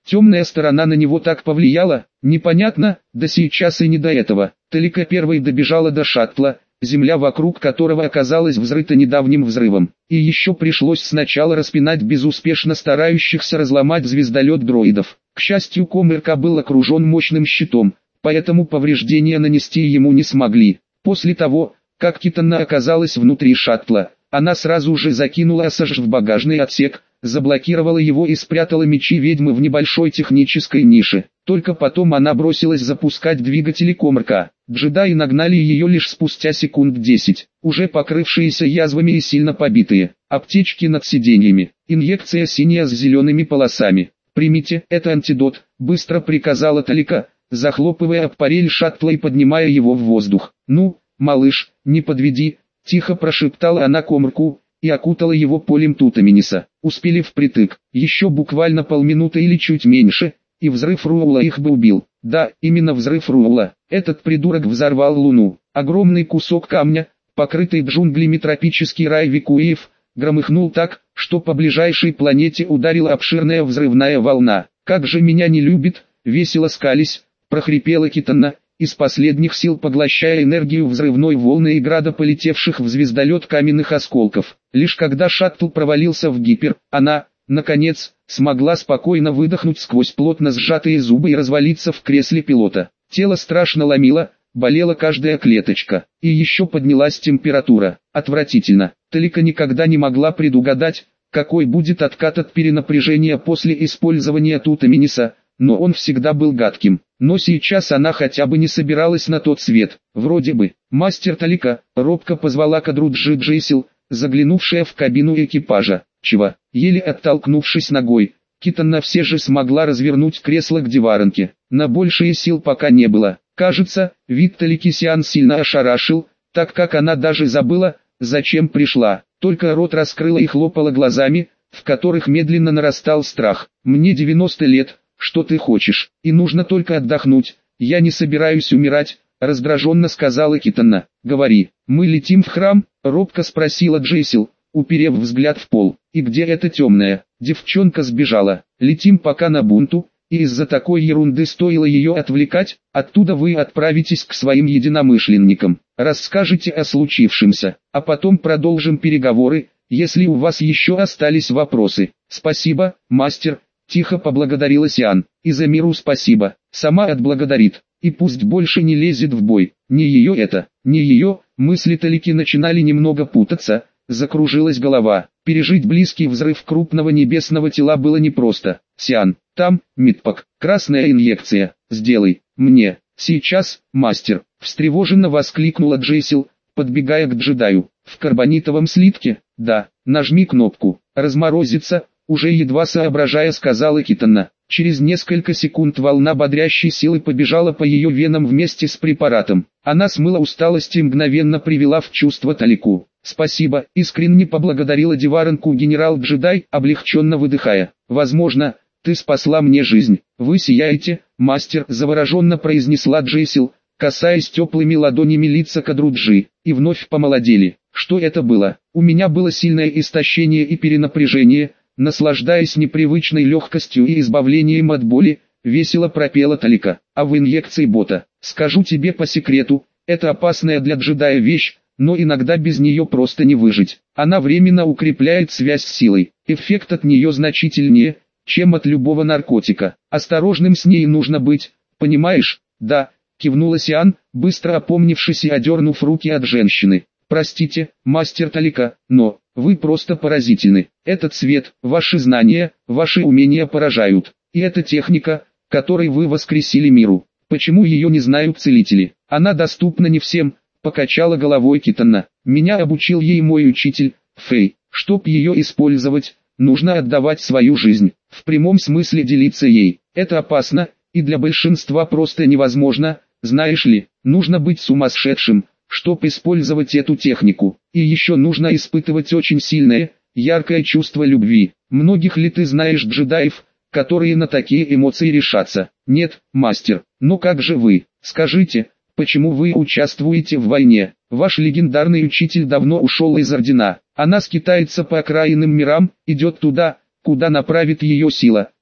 Темная сторона на него так повлияла, непонятно, да сейчас и не до этого. Талика первой добежала до шаттла, земля вокруг которого оказалась взрыта недавним взрывом. И еще пришлось сначала распинать безуспешно старающихся разломать звездолет дроидов. К счастью, Комырка был окружен мощным щитом, поэтому повреждения нанести ему не смогли. После того, как Китана оказалась внутри шаттла, она сразу же закинула Асаж в багажный отсек, заблокировала его и спрятала мечи ведьмы в небольшой технической нише. Только потом она бросилась запускать двигатели Комырка. Джедаи нагнали ее лишь спустя секунд десять, уже покрывшиеся язвами и сильно побитые. Аптечки над сиденьями, инъекция синяя с зелеными полосами. «Примите, это антидот», — быстро приказала Талика, захлопывая аппарель шаттла и поднимая его в воздух. «Ну, малыш, не подведи», — тихо прошептала она Комырку и окутала его полем Тутамениса. Успели впритык, еще буквально полминуты или чуть меньше, и взрыв Руола их бы убил. Да, именно взрыв Руола. Этот придурок взорвал Луну. Огромный кусок камня, покрытый джунглями тропический рай Викуиев, громыхнул так, что по ближайшей планете ударила обширная взрывная волна. «Как же меня не любит», — весело скались, прохрипела Китана, из последних сил поглощая энергию взрывной волны и града полетевших в звездолет каменных осколков. Лишь когда шаттл провалился в гипер, она, наконец, смогла спокойно выдохнуть сквозь плотно сжатые зубы и развалиться в кресле пилота. Тело страшно ломило, болела каждая клеточка, и еще поднялась температура. Отвратительно. Талика никогда не могла предугадать, какой будет откат от перенапряжения после использования Тутамениса, но он всегда был гадким. Но сейчас она хотя бы не собиралась на тот свет. Вроде бы. «Мастер Талика», — робко позвала Кадруджи Джейсил, заглянувшая в кабину экипажа. «Чего?» Еле оттолкнувшись ногой, Китана все же смогла развернуть кресло к Деваранке. На большие сил пока не было. Кажется, вид Талики Сиан сильно ошарашил, так как она даже забыла, зачем пришла. Только рот раскрыла и хлопала глазами, в которых медленно нарастал страх. «Мне девяносто лет, что ты хочешь? И нужно только отдохнуть. Я не собираюсь умирать», — раздраженно сказала Китана. «Говори, мы летим в храм?» — робко спросила Джейсил, уперев взгляд в пол. «И где эта темная?» Девчонка сбежала. «Летим пока на Бунту, и из-за такой ерунды стоило ее отвлекать, оттуда вы отправитесь к своим единомышленникам, расскажете о случившемся, а потом продолжим переговоры, если у вас еще остались вопросы». «Спасибо, мастер», — тихо поблагодарила Сиан. «И за миру спасибо, сама отблагодарит, и пусть больше не лезет в бой». Не ее это, не ее, мысли Талики начинали немного путаться, закружилась голова. Пережить близкий взрыв крупного небесного тела было непросто. «Сиан, там, Мидпак, красная инъекция, сделай, мне, сейчас, мастер», встревоженно воскликнула Джейсил, подбегая к джедаю. «В карбонитовом слитке?» «Да, нажми кнопку, разморозится», уже едва соображая сказала Китана. Через несколько секунд волна бодрящей силы побежала по ее венам вместе с препаратом. Она смыла усталость и мгновенно привела в чувство Талику. «Спасибо», — искренне поблагодарила Деваранку генерал-джедай, облегченно выдыхая. «Возможно, ты спасла мне жизнь. Вы сияете, мастер», — завороженно произнесла Джейсил, касаясь теплыми ладонями лица Кадруджи, и вновь помолодели. «Что это было?» «У меня было сильное истощение и перенапряжение», наслаждаясь непривычной легкостью и избавлением от боли, весело пропела Талика. «А в инъекции бота, скажу тебе по секрету, это опасная для джедая вещь, но иногда без нее просто не выжить. Она временно укрепляет связь с силой. Эффект от нее значительнее, чем от любого наркотика. Осторожным с ней нужно быть, понимаешь?» «Да», кивнула Сиан, быстро опомнившись и одернув руки от женщины. «Простите, мастер Талика, но вы просто поразительны. Этот свет, ваши знания, ваши умения поражают. И эта техника, которой вы воскресили миру. Почему ее не знают целители? Она доступна не всем», покачала головой Китана. «Меня обучил ей мой учитель, Фэй. Чтоб ее использовать, нужно отдавать свою жизнь. В прямом смысле делиться ей. Это опасно, и для большинства просто невозможно, знаешь ли, нужно быть сумасшедшим, чтоб использовать эту технику. И еще нужно испытывать очень сильное, яркое чувство любви. Многих ли ты знаешь джедаев, которые на такие эмоции решатся?» «Нет, мастер. Но как же вы? Скажите, почему вы участвуете в войне? Ваш легендарный учитель давно ушел из Ордена. Она скитается по окраинным мирам, идет туда, куда направит ее сила»,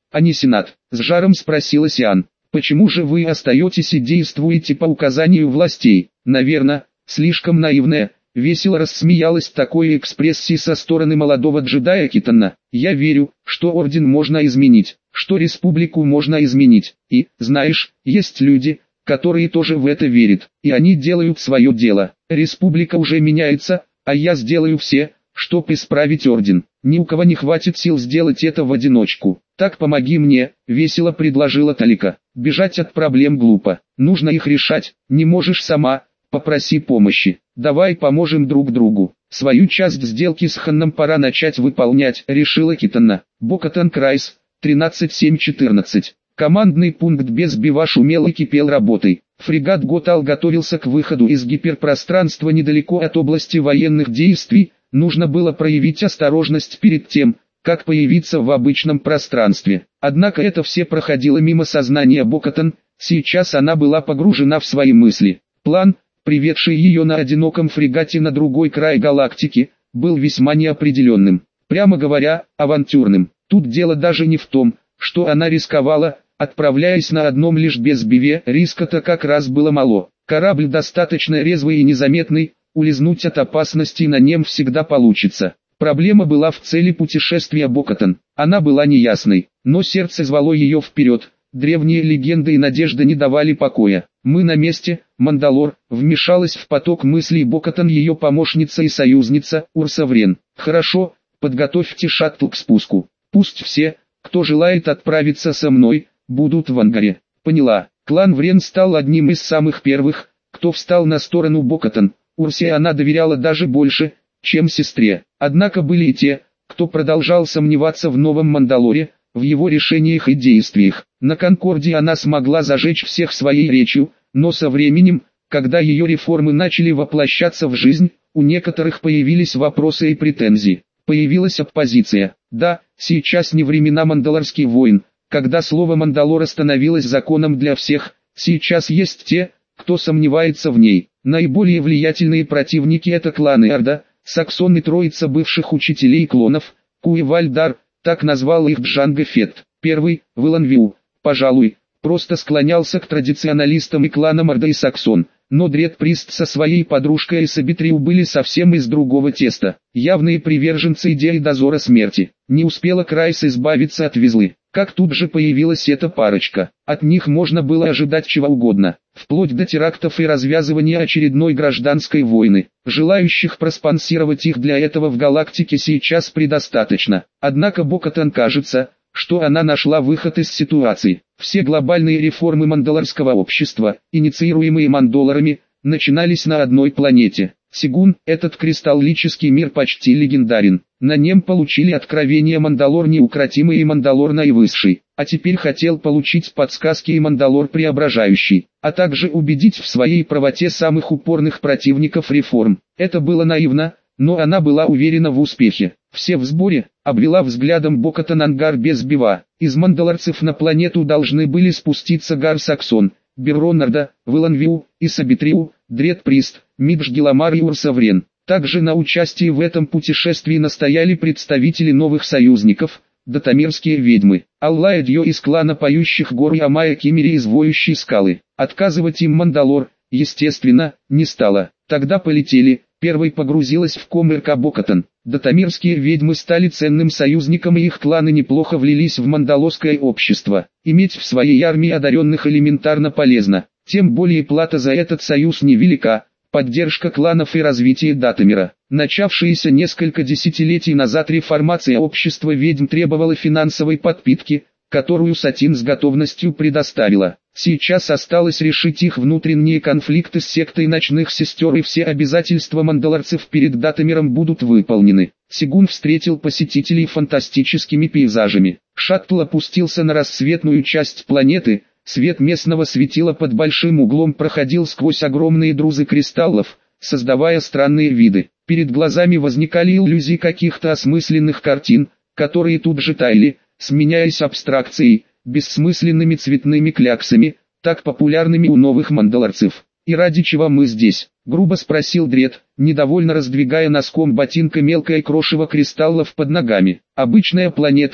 а не Сенат? С жаром спросила Сиан. Почему же вы остаетесь и действуете по указанию властей? Наверное, слишком наивная. Весело рассмеялась такой экспрессии со стороны молодого джедая Китана. Я верю, что орден можно изменить, что республику можно изменить. И, знаешь, есть люди, которые тоже в это верят, и они делают свое дело. Республика уже меняется, а я сделаю все, чтобы исправить орден. Ни у кого не хватит сил сделать это в одиночку. Так помоги мне, весело предложила Талика. Бежать от проблем глупо, нужно их решать. Не можешь сама, попроси помощи. Давай поможем друг другу. Свою часть сделки с Ханном пора начать выполнять, решила Китана. Бокатан Крайс, тринадцать семь четырнадцать. Командный пункт без бива шумел и кипел работой. Фрегат Готал готовился к выходу из гиперпространства недалеко от области военных действий. Нужно было проявить осторожность перед тем, как появиться в обычном пространстве. Однако это все проходило мимо сознания Бокатан. Сейчас она была погружена в свои мысли. План, приведший ее на одиноком фрегате на другой край галактики, был весьма неопределенным. Прямо говоря, авантюрным. Тут дело даже не в том, что она рисковала, отправляясь на одном лишь безбиве, риска-то как раз было мало. Корабль достаточно резвый и незаметный, улизнуть от опасности на нем всегда получится. Проблема была в цели путешествия Бокатан. Она была неясной, но сердце звало ее вперед. Древние легенды и надежда не давали покоя. «Мы на месте, Мандалор», вмешалась в поток мыслей Бокатан ее помощница и союзница, Урса Врен. «Хорошо, подготовьте шаттл к спуску. Пусть все, кто желает отправиться со мной, будут в ангаре». Поняла. Клан Врен стал одним из самых первых, кто встал на сторону Бокатан. Урсе она доверяла даже больше, чем сестре. Однако были и те, кто продолжал сомневаться в новом Мандалоре, в его решениях и действиях. На Конкорде она смогла зажечь всех своей речью, но со временем, когда ее реформы начали воплощаться в жизнь, у некоторых появились вопросы и претензии. Появилась оппозиция. Да, сейчас не времена Мандалорских войн, когда слово Мандалора становилось законом для всех, сейчас есть те, кто сомневается в ней. Наиболее влиятельные противники это кланы Орда, Саксон и троица бывших учителей клонов, Куевальдар, так назвал их Джанго Фетт. Первый, Виланвиу, пожалуй, просто склонялся к традиционалистам и кланам Орда и Саксон, но Дред Прист со своей подружкой Эсабитриу были совсем из другого теста, явные приверженцы идеи дозора смерти. Не успела Крайс избавиться от Визлы, как тут же появилась эта парочка. От них можно было ожидать чего угодно, вплоть до терактов и развязывания очередной гражданской войны. Желающих проспонсировать их для этого в галактике сейчас предостаточно. Однако Бокатан кажется, что она нашла выход из ситуации. Все глобальные реформы мандалорского общества, инициируемые мандоларами, начинались на одной планете. Сигун, этот кристаллический мир почти легендарен. На нем получили откровения Мандалор неукротимый и Мандалор наивысший, а теперь хотел получить подсказки и Мандалор преображающий, а также убедить в своей правоте самых упорных противников реформ. Это было наивно, но она была уверена в успехе. Все в сборе, обвела взглядом Бокатан ангар без бива. Из мандалорцев на планету должны были спуститься Гар Саксон, Берронарда, Виланвиу, Исабитриу, Дред Прист, Мидж Гиламар и Урса Врен. Также на участие в этом путешествии настояли представители новых союзников, датамирские ведьмы, Аллая Дьё из клана Поющих Гор и Амая Кимери из Воющей Скалы. Отказывать им Мандалор, естественно, не стало. Тогда полетели. Первой погрузилась в Коммерка Бокатан. Датамирские ведьмы стали ценным союзником, и их кланы неплохо влились в мандалорское общество. Иметь в своей армии одаренных элементарно полезно. Тем более плата за этот союз невелика. Поддержка кланов и развитие Датамира. Начавшаяся несколько десятилетий назад реформация общества ведьм требовала финансовой подпитки, которую Сатин с готовностью предоставила. Сейчас осталось решить их внутренние конфликты с сектой ночных сестер, и все обязательства мандалорцев перед Датамиром будут выполнены. Сигун встретил посетителей фантастическими пейзажами. Шаттл опустился на рассветную часть планеты. Свет местного светила под большим углом проходил сквозь огромные друзы кристаллов, создавая странные виды. Перед глазами возникали иллюзии каких-то осмысленных картин, которые тут же таяли, сменяясь абстракцией, бессмысленными цветными кляксами, так популярными у новых мандалорцев. «И ради чего мы здесь?» — грубо спросил Дред, недовольно раздвигая носком ботинка мелкое крошево кристаллов под ногами. «Обычная планета,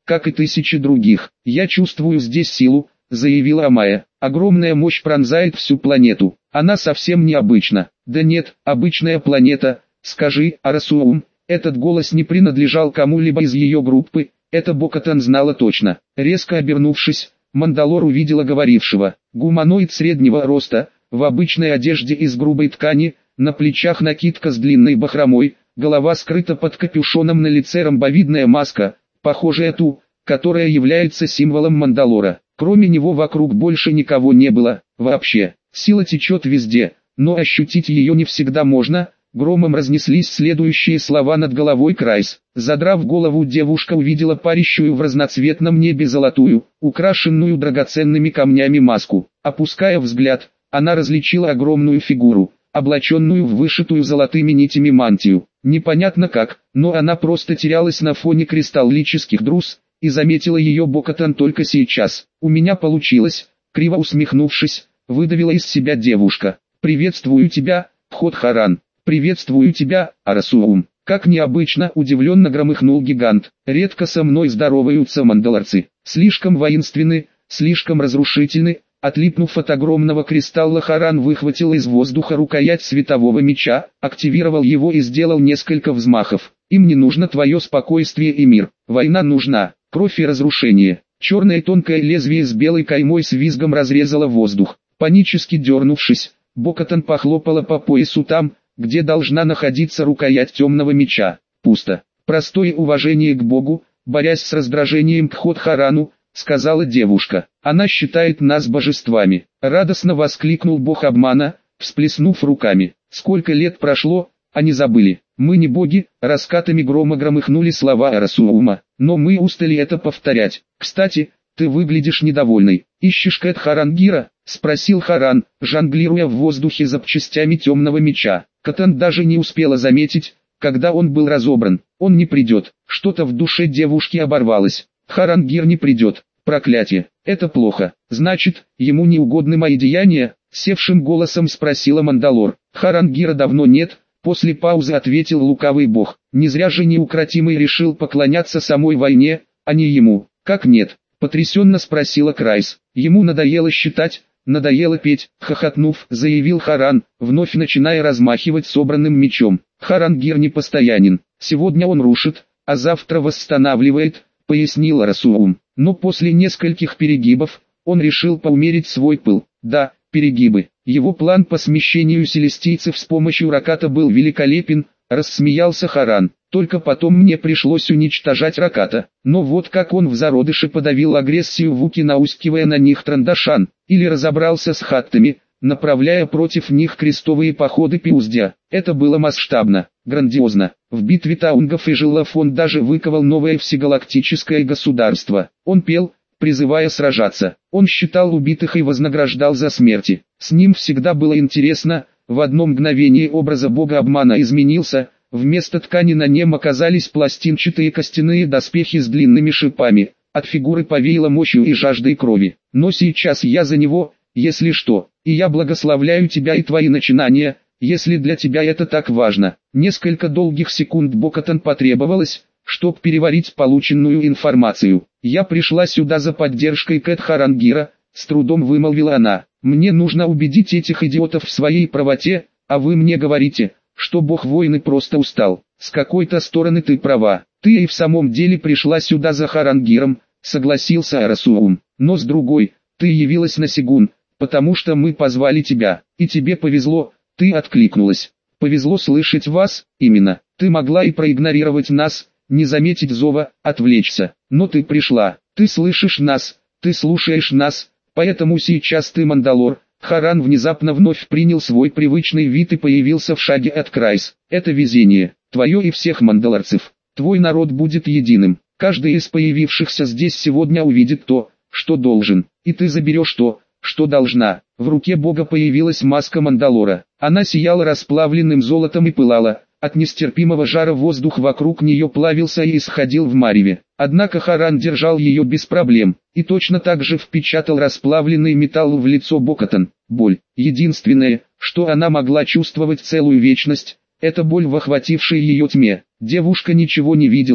как и тысячи других. «Я чувствую здесь силу», — заявила Амая. «Огромная мощь пронзает всю планету. Она совсем необычна». «Да нет, обычная планета. Скажи, Арасуум». Этот голос не принадлежал кому-либо из ее группы, это Бо-Катан знала точно. Резко обернувшись, Мандалор увидела говорившего. Гуманоид среднего роста, в обычной одежде из грубой ткани, на плечах накидка с длинной бахромой, голова скрыта под капюшоном, на лице ромбовидная маска, похожая ту, которая является символом Мандалора. Кроме него вокруг больше никого не было, вообще. Сила течет везде, но ощутить ее не всегда можно. Громом разнеслись следующие слова над головой Крайс. Задрав голову, девушка увидела парящую в разноцветном небе золотую, украшенную драгоценными камнями маску. Опуская взгляд, она различила огромную фигуру, облаченную в вышитую золотыми нитями мантию. Непонятно как, но она просто терялась на фоне кристаллических друз, и заметила ее Бо-Катан только сейчас. «У меня получилось», — криво усмехнувшись, выдавила из себя девушка. «Приветствую тебя, Пхот-Харан». «Приветствую тебя, Арасуум». «Как необычно», — удивленно громыхнул гигант. «Редко со мной здороваются мандалорцы. Слишком воинственны, слишком разрушительны». Отлипнув от огромного кристалла, Харан выхватил из воздуха рукоять светового меча, активировал его и сделал несколько взмахов. «Им не нужно твое спокойствие и мир. Война нужна, кровь и разрушение». Черное тонкое лезвие с белой каймой с визгом разрезало воздух. Панически дернувшись, Бо-Катан похлопала по поясу там, где должна находиться рукоять темного меча. Пусто. «Простое уважение к Богу», борясь с раздражением к Пхот-Харану, сказала девушка. «Она считает нас божествами», — радостно воскликнул бог обмана, всплеснув руками. «Сколько лет прошло, они забыли. Мы не боги», — раскатами грома громыхнули слова Арасуума. «Но мы устали это повторять. Кстати, ты выглядишь недовольной. Ищешь Кэт Харангира?» — спросил Харан, жонглируя в воздухе запчастями темного меча. Катан даже не успела заметить, когда он был разобран. «Он не придет». Что-то в душе девушки оборвалось. «Харангир не придет. Проклятие. Это плохо. Значит, ему не угодны мои деяния?» — севшим голосом спросила Мандалор. «Харангира давно нет», — после паузы ответил лукавый бог. «Не зря же неукротимый решил поклоняться самой войне, а не ему». «Как нет?» — потрясенно спросила Крайс. «Ему надоело считать, надоело петь», — хохотнув, заявил Харан, вновь начиная размахивать собранным мечом. «Харангир непостоянен. Сегодня он рушит, а завтра восстанавливает», — пояснил Арасуум. Но после нескольких перегибов, он решил поумерить свой пыл. Да, перегибы. Его план по смещению селестийцев с помощью Раката был великолепен, рассмеялся Харан. Только потом мне пришлось уничтожать Раката. Но вот как он в зародыше подавил агрессию Вуки, наускивая на них Трандашан, или разобрался с хаттами, направляя против них крестовые походы Пиуздя. Это было масштабно, грандиозно. В битве Таунгов и Жилов он даже выковал новое всегалактическое государство. Он пел, призывая сражаться. Он считал убитых и вознаграждал за смерти. С ним всегда было интересно. В одно мгновение образа бога обмана изменился. Вместо ткани на нем оказались пластинчатые костяные доспехи с длинными шипами. От фигуры повеяло мощью и жаждой крови. Но сейчас я за него, если что, и я благословляю тебя и твои начинания, если для тебя это так важно. Несколько долгих секунд Бо-Катан потребовалось, чтобы переварить полученную информацию. «Я пришла сюда за поддержкой Кэт Харангира», — с трудом вымолвила она. «Мне нужно убедить этих идиотов в своей правоте, а вы мне говорите, что бог войны просто устал. С какой-то стороны ты права. Ты и в самом деле пришла сюда за Харангиром», — согласился Арасуум. «Но с другой, ты явилась на Сегун, потому что мы позвали тебя, и тебе повезло, ты откликнулась. Повезло слышать вас, именно. Ты могла и проигнорировать нас, не заметить зова, отвлечься. Но ты пришла, ты слышишь нас, ты слушаешь нас, поэтому сейчас ты Мандалор». Харан внезапно вновь принял свой привычный вид и появился в шаге от Крайс. «Это везение, твое и всех мандалорцев. Твой народ будет единым. Каждый из появившихся здесь сегодня увидит то, что должен, и ты заберешь то, что должна». В руке бога появилась маска Мандалора. Она сияла расплавленным золотом и пылала. От нестерпимого жара воздух вокруг нее плавился и исходил в мареве. Однако Харан держал ее без проблем, и точно так же впечатал расплавленный металл в лицо Бо-Катан. Боль. Единственное, что она могла чувствовать целую вечность, это боль в охватившей ее тьме. Девушка ничего не видела,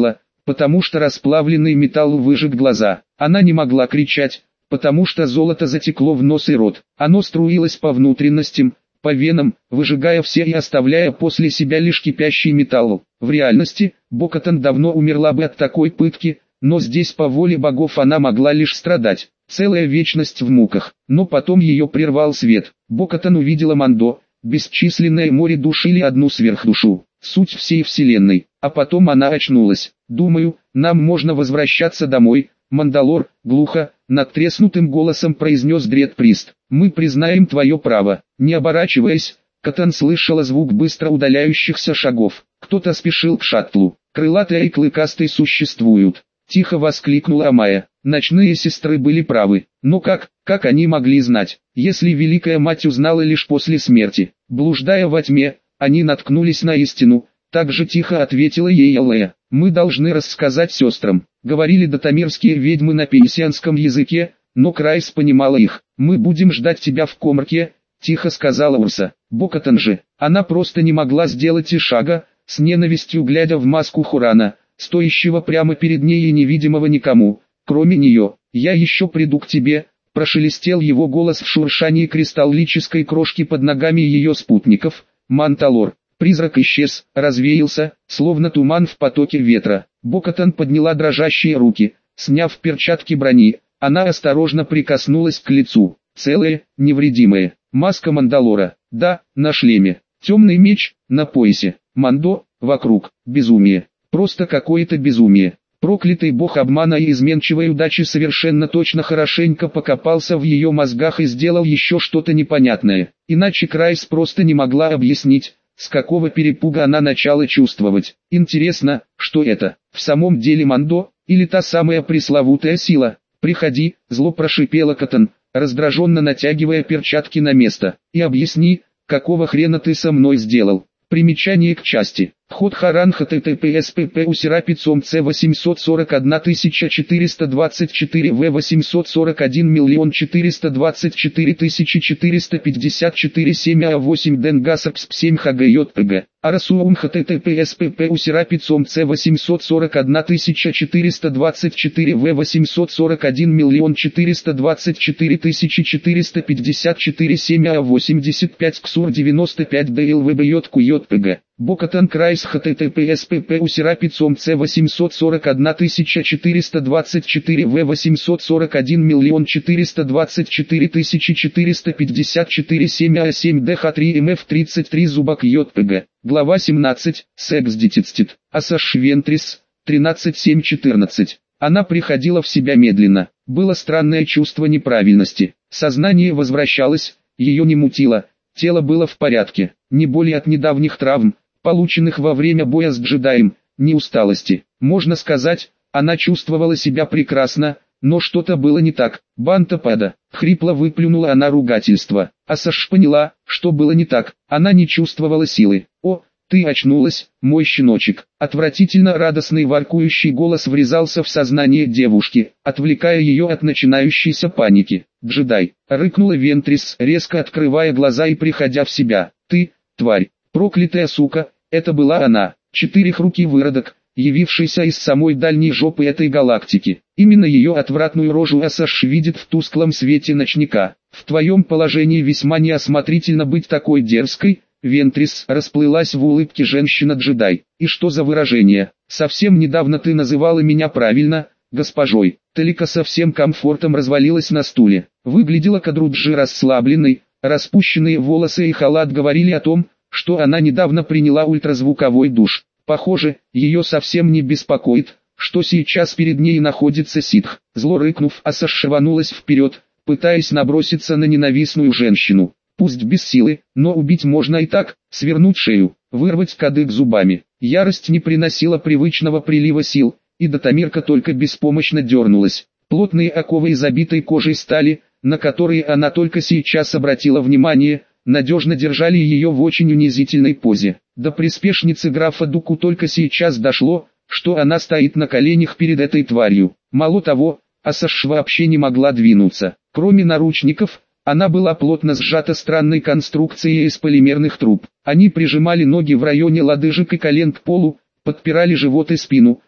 потому что расплавленный металл выжег глаза. Она не могла кричать, потому что золото затекло в нос и рот. Оно струилось по внутренностям, по венам, выжигая все и оставляя после себя лишь кипящий металл. В реальности, Бо-Катан давно умерла бы от такой пытки, но здесь по воле богов она могла лишь страдать. Целая вечность в муках. Но потом ее прервал свет. Бо-Катан увидела Мандо, бесчисленное море душ или одну сверхдушу, суть всей вселенной. А потом она очнулась. «Думаю, нам можно возвращаться домой, Мандалор», — глухо, надтреснутым голосом произнес Дред-Прист. «Мы признаем твое право». Не оборачиваясь, Катан слышала звук быстро удаляющихся шагов. Кто-то спешил к шаттлу. «Крылатые и клыкастые существуют», — тихо воскликнула Амая. Ночные сестры были правы. Но как, как они могли знать, если Великая Мать узнала лишь после смерти? Блуждая во тьме, они наткнулись на истину. Так же тихо ответила ей Аллея. «Мы должны рассказать сестрам», — говорили дотамирские ведьмы на пессианском языке, но Крайс понимала их. «Мы будем ждать тебя в коморке», — тихо сказала Урса. Бо-Катан же, она просто не могла сделать и шага, с ненавистью глядя в маску Хурана, стоящего прямо перед ней и невидимого никому, кроме нее. «Я еще приду к тебе», — прошелестел его голос в шуршании кристаллической крошки под ногами ее спутников. «Манталор». Призрак исчез, развеялся, словно туман в потоке ветра. Бо-Катан подняла дрожащие руки. Сняв перчатки брони, она осторожно прикоснулась к лицу. Целые, невредимые. Маска Мандалора. Да, на шлеме. Темный меч, на поясе. Мандо, вокруг. Безумие. Просто какое-то безумие. Проклятый бог обмана и изменчивой удачи совершенно точно хорошенько покопался в ее мозгах и сделал еще что-то непонятное. Иначе Крайс просто не могла объяснить, с какого перепуга она начала чувствовать. Интересно, что это, в самом деле Мандо, или та самая пресловутая сила? «Приходи», — зло прошипела Катан, раздраженно натягивая перчатки на место, «и объясни, какого хрена ты со мной сделал». Примечание к части. Ход Харан хттпс пп усерапицом c восемьсот сорок один тысяча четыреста двадцать четыре в восемьсот сорок один миллион четыреста двадцать четыре тысячи четыреста пятьдесят четыре семь а восемь денгасапс семь хгйпг. Арасуум хттпс пп усерапицом c восемьсот сорок один тысяча четыреста двадцать четыре в восемьсот сорок один миллион четыреста двадцать четыре тысячи четыреста пятьдесят четыре семь а восемьдесят пять ксур девяносто пять длвбйкуйпг. Бо-Катан Крайс хттпс пп усерапицом c восемьсот сорок один тысяча четыреста двадцать четыре в восемьсот сорок один миллион четыреста двадцать четыре тысячи четыреста пятьдесят четыре семь а семь дх три мф тридцать три зубак йпг. Глава семнадцать. Секс детицтит. Асаш Вентрис. тринадцать семь четырнадцать. Она приходила в себя медленно. Было странное чувство неправильности. Сознание возвращалось, ее не мутило. Тело было в порядке. Не боли от недавних травм, полученных во время боя с джедаем, ни усталости. Можно сказать, она чувствовала себя прекрасно, но что-то было не так. «Бантапада», хрипло выплюнула она ругательство. Асаш поняла, что было не так. Она не чувствовала силы. «О, ты очнулась, мой щеночек». Отвратительно радостный воркующий голос врезался в сознание девушки, отвлекая ее от начинающейся паники. «Джедай», рыкнула Вентрис, резко открывая глаза и приходя в себя. «Ты, тварь, проклятая сука». Это была она, четырехрукий выродок, явившийся из самой дальней жопы этой галактики. Именно ее отвратную рожу Асаш видит в тусклом свете ночника. В твоем положении весьма неосмотрительно быть такой дерзкой. Вентрис расплылась в улыбке женщина-джедай. И что за выражение? Совсем недавно ты называла меня правильно, госпожой. Талика со всем комфортом развалилась на стуле. Выглядела Кадруджи расслабленной, распущенные волосы и халат говорили о том, что она недавно приняла ультразвуковой душ. Похоже, ее совсем не беспокоит, что сейчас перед ней находится ситх. Зло рыкнув, Асаш шеванулась вперед, пытаясь наброситься на ненавистную женщину. Пусть без силы, но убить можно и так, свернуть шею, вырвать кадык зубами. Ярость не приносила привычного прилива сил, и Дотамирка только беспомощно дернулась. Плотные оковы из забитой кожей стали, на которые она только сейчас обратила внимание, надежно держали ее в очень унизительной позе. До приспешницы графа Дуку только сейчас дошло, что она стоит на коленях перед этой тварью. Мало того, Асаш вообще не могла двинуться. Кроме наручников, она была плотно сжата странной конструкцией из полимерных труб. Они прижимали ноги в районе лодыжек и колен к полу, подпирали живот и спину,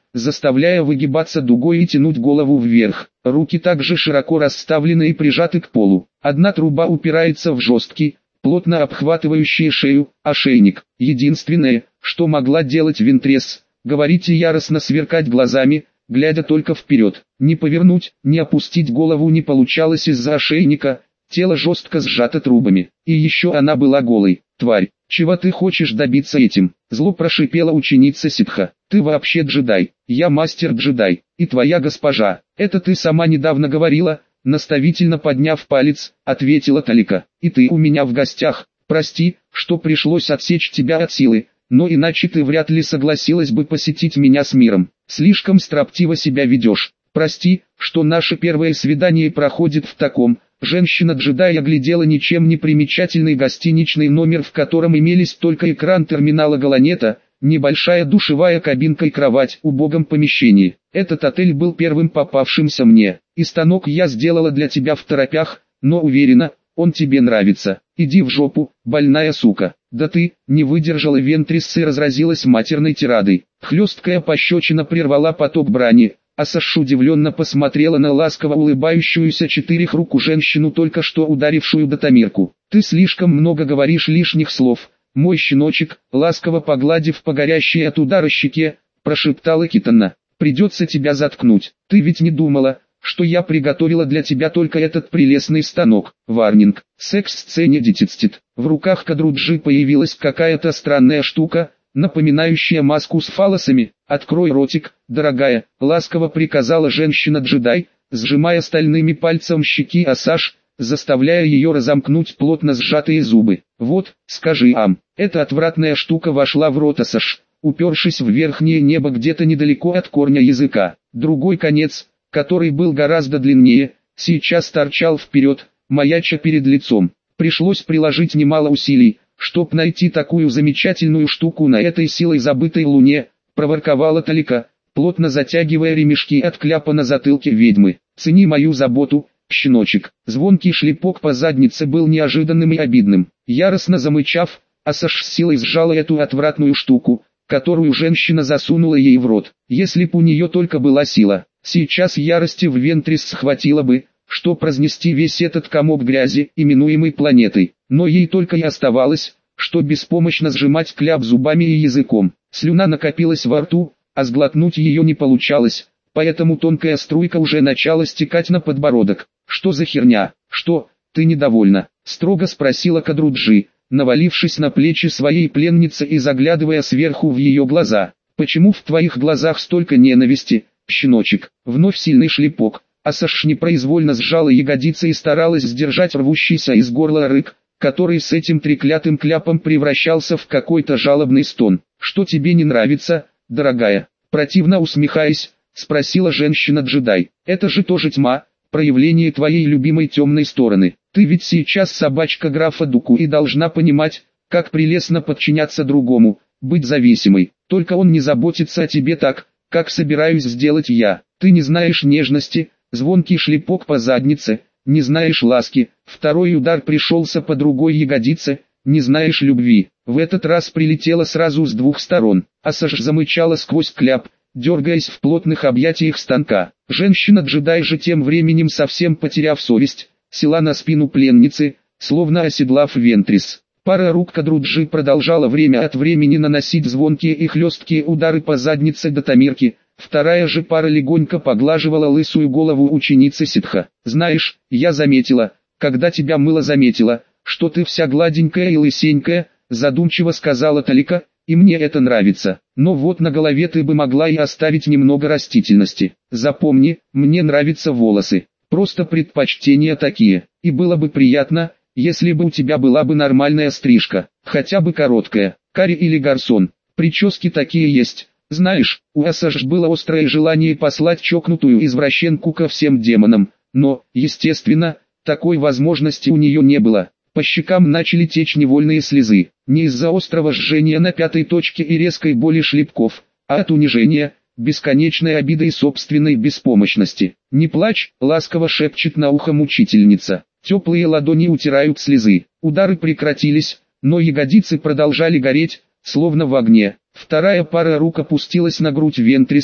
заставляя выгибаться дугой и тянуть голову вверх. Руки также широко расставлены и прижаты к полу. Одна труба упирается в жесткий, плотно обхватывающий шею, ошейник. Единственное, что могла делать Вентресс, говорить и яростно сверкать глазами, глядя только вперед. Не повернуть, не опустить голову не получалось из-за ошейника, тело жестко сжато трубами. И еще она была голой. «Тварь, чего ты хочешь добиться этим?» Зло прошипела ученица Ситха. «Ты вообще джедай, я мастер-джедай, и твоя госпожа. Это ты сама недавно говорила», наставительно подняв палец, ответила Талика. «И ты у меня в гостях. Прости, что пришлось отсечь тебя от силы, но иначе ты вряд ли согласилась бы посетить меня с миром. Слишком строптиво себя ведешь. Прости, что наше первое свидание проходит в таком...» Женщина-джедай оглядела ничем не примечательный гостиничный номер, в котором имелись только экран терминала Галанета, небольшая душевая кабинка и кровать в убогом помещении. «Этот отель был первым попавшимся мне, и станок я сделала для тебя второпях, но уверена, он тебе нравится. Иди в жопу, больная сука». «Да ты», не выдержала Вентресс и разразилась матерной тирадой. Хлесткая пощечина прервала поток брани. А Саш удивленно посмотрела на ласково улыбающуюся четырех руку женщину, только что ударившую Датамирку. «Ты слишком много говоришь лишних слов, мой щеночек», ласково погладив по горящей от удара щеке, прошептала Китана. «Придется тебя заткнуть. Ты ведь не думала, что я приготовила для тебя только этот прелестный станок?» Варнинг. Секс-сцене детицтит. В руках Кадруджи появилась какая-то странная штука, напоминающая маску с фаллосами. «Открой ротик, дорогая», ласково приказала женщина-джедай, сжимая стальными пальцем щеки Асаш, заставляя ее разомкнуть плотно сжатые зубы. «Вот, скажи ам». Эта отвратная штука вошла в рот Асаш, упершись в верхнее небо где-то недалеко от корня языка. Другой конец, который был гораздо длиннее, сейчас торчал вперед, маяча перед лицом. Пришлось приложить немало усилий, чтоб найти такую замечательную штуку на этой силой забытой луне, проворковала Талика, плотно затягивая ремешки от кляпа на затылке ведьмы. «Цени мою заботу, щеночек». Звонкий шлепок по заднице был неожиданным и обидным. Яростно замычав, Асаш с силой сжала эту отвратную штуку, которую женщина засунула ей в рот. Если б у нее только была сила, сейчас ярости в Вентресс схватило бы, чтоб разнести весь этот комок грязи, именуемый планетой. Но ей только и оставалось, что беспомощно сжимать кляп зубами и языком. Слюна накопилась во рту, а сглотнуть ее не получалось, поэтому тонкая струйка уже начала стекать на подбородок. «Что за херня? Что, ты недовольна?» — строго спросила Кадруджи, навалившись на плечи своей пленницы и заглядывая сверху в ее глаза. «Почему в твоих глазах столько ненависти, щеночек?» Вновь сильный шлепок. Асаш непроизвольно сжала ягодицы и старалась сдержать рвущийся из горла рык, который с этим треклятым кляпом превращался в какой-то жалобный стон. «Что тебе не нравится, дорогая?» Противно усмехаясь, спросила женщина-джедай. «Это же тоже тьма, проявление твоей любимой темной стороны. Ты ведь сейчас собачка графа Дуку и должна понимать, как прелестно подчиняться другому, быть зависимой. Только он не заботится о тебе так, как собираюсь сделать я. Ты не знаешь нежности». Звонкий шлепок по заднице. «Не знаешь ласки». Второй удар пришелся по другой ягодице. «Не знаешь любви». В этот раз прилетело сразу с двух сторон. Асаш замычала сквозь кляп, дергаясь в плотных объятиях станка. Женщина-джедай же тем временем, совсем потеряв совесть, села на спину пленницы, словно оседлав Вентресс. Пара рук Кадруджи продолжала время от времени наносить звонкие и хлесткие удары по заднице Датамирки. Вторая же пара легонько поглаживала лысую голову ученицы Ситха. «Знаешь, я заметила, когда тебя мыло заметила, что ты вся гладенькая и лысенькая», задумчиво сказала Талика, «и мне это нравится. Но вот на голове ты бы могла и оставить немного растительности. Запомни, мне нравятся волосы. Просто предпочтения такие. И было бы приятно, если бы у тебя была бы нормальная стрижка, хотя бы короткая, кари или гарсон. Прически такие есть». Знаешь, у Асаш было острое желание послать чокнутую извращенку ко всем демонам, но, естественно, такой возможности у нее не было. По щекам начали течь невольные слезы, не из-за острого жжения на пятой точке и резкой боли шлепков, а от унижения, бесконечной обиды и собственной беспомощности. «Не плачь», — ласково шепчет на ухо мучительница. Теплые ладони утирают слезы. Удары прекратились, но ягодицы продолжали гореть, словно в огне. Вторая пара рук опустилась на грудь Вентресс,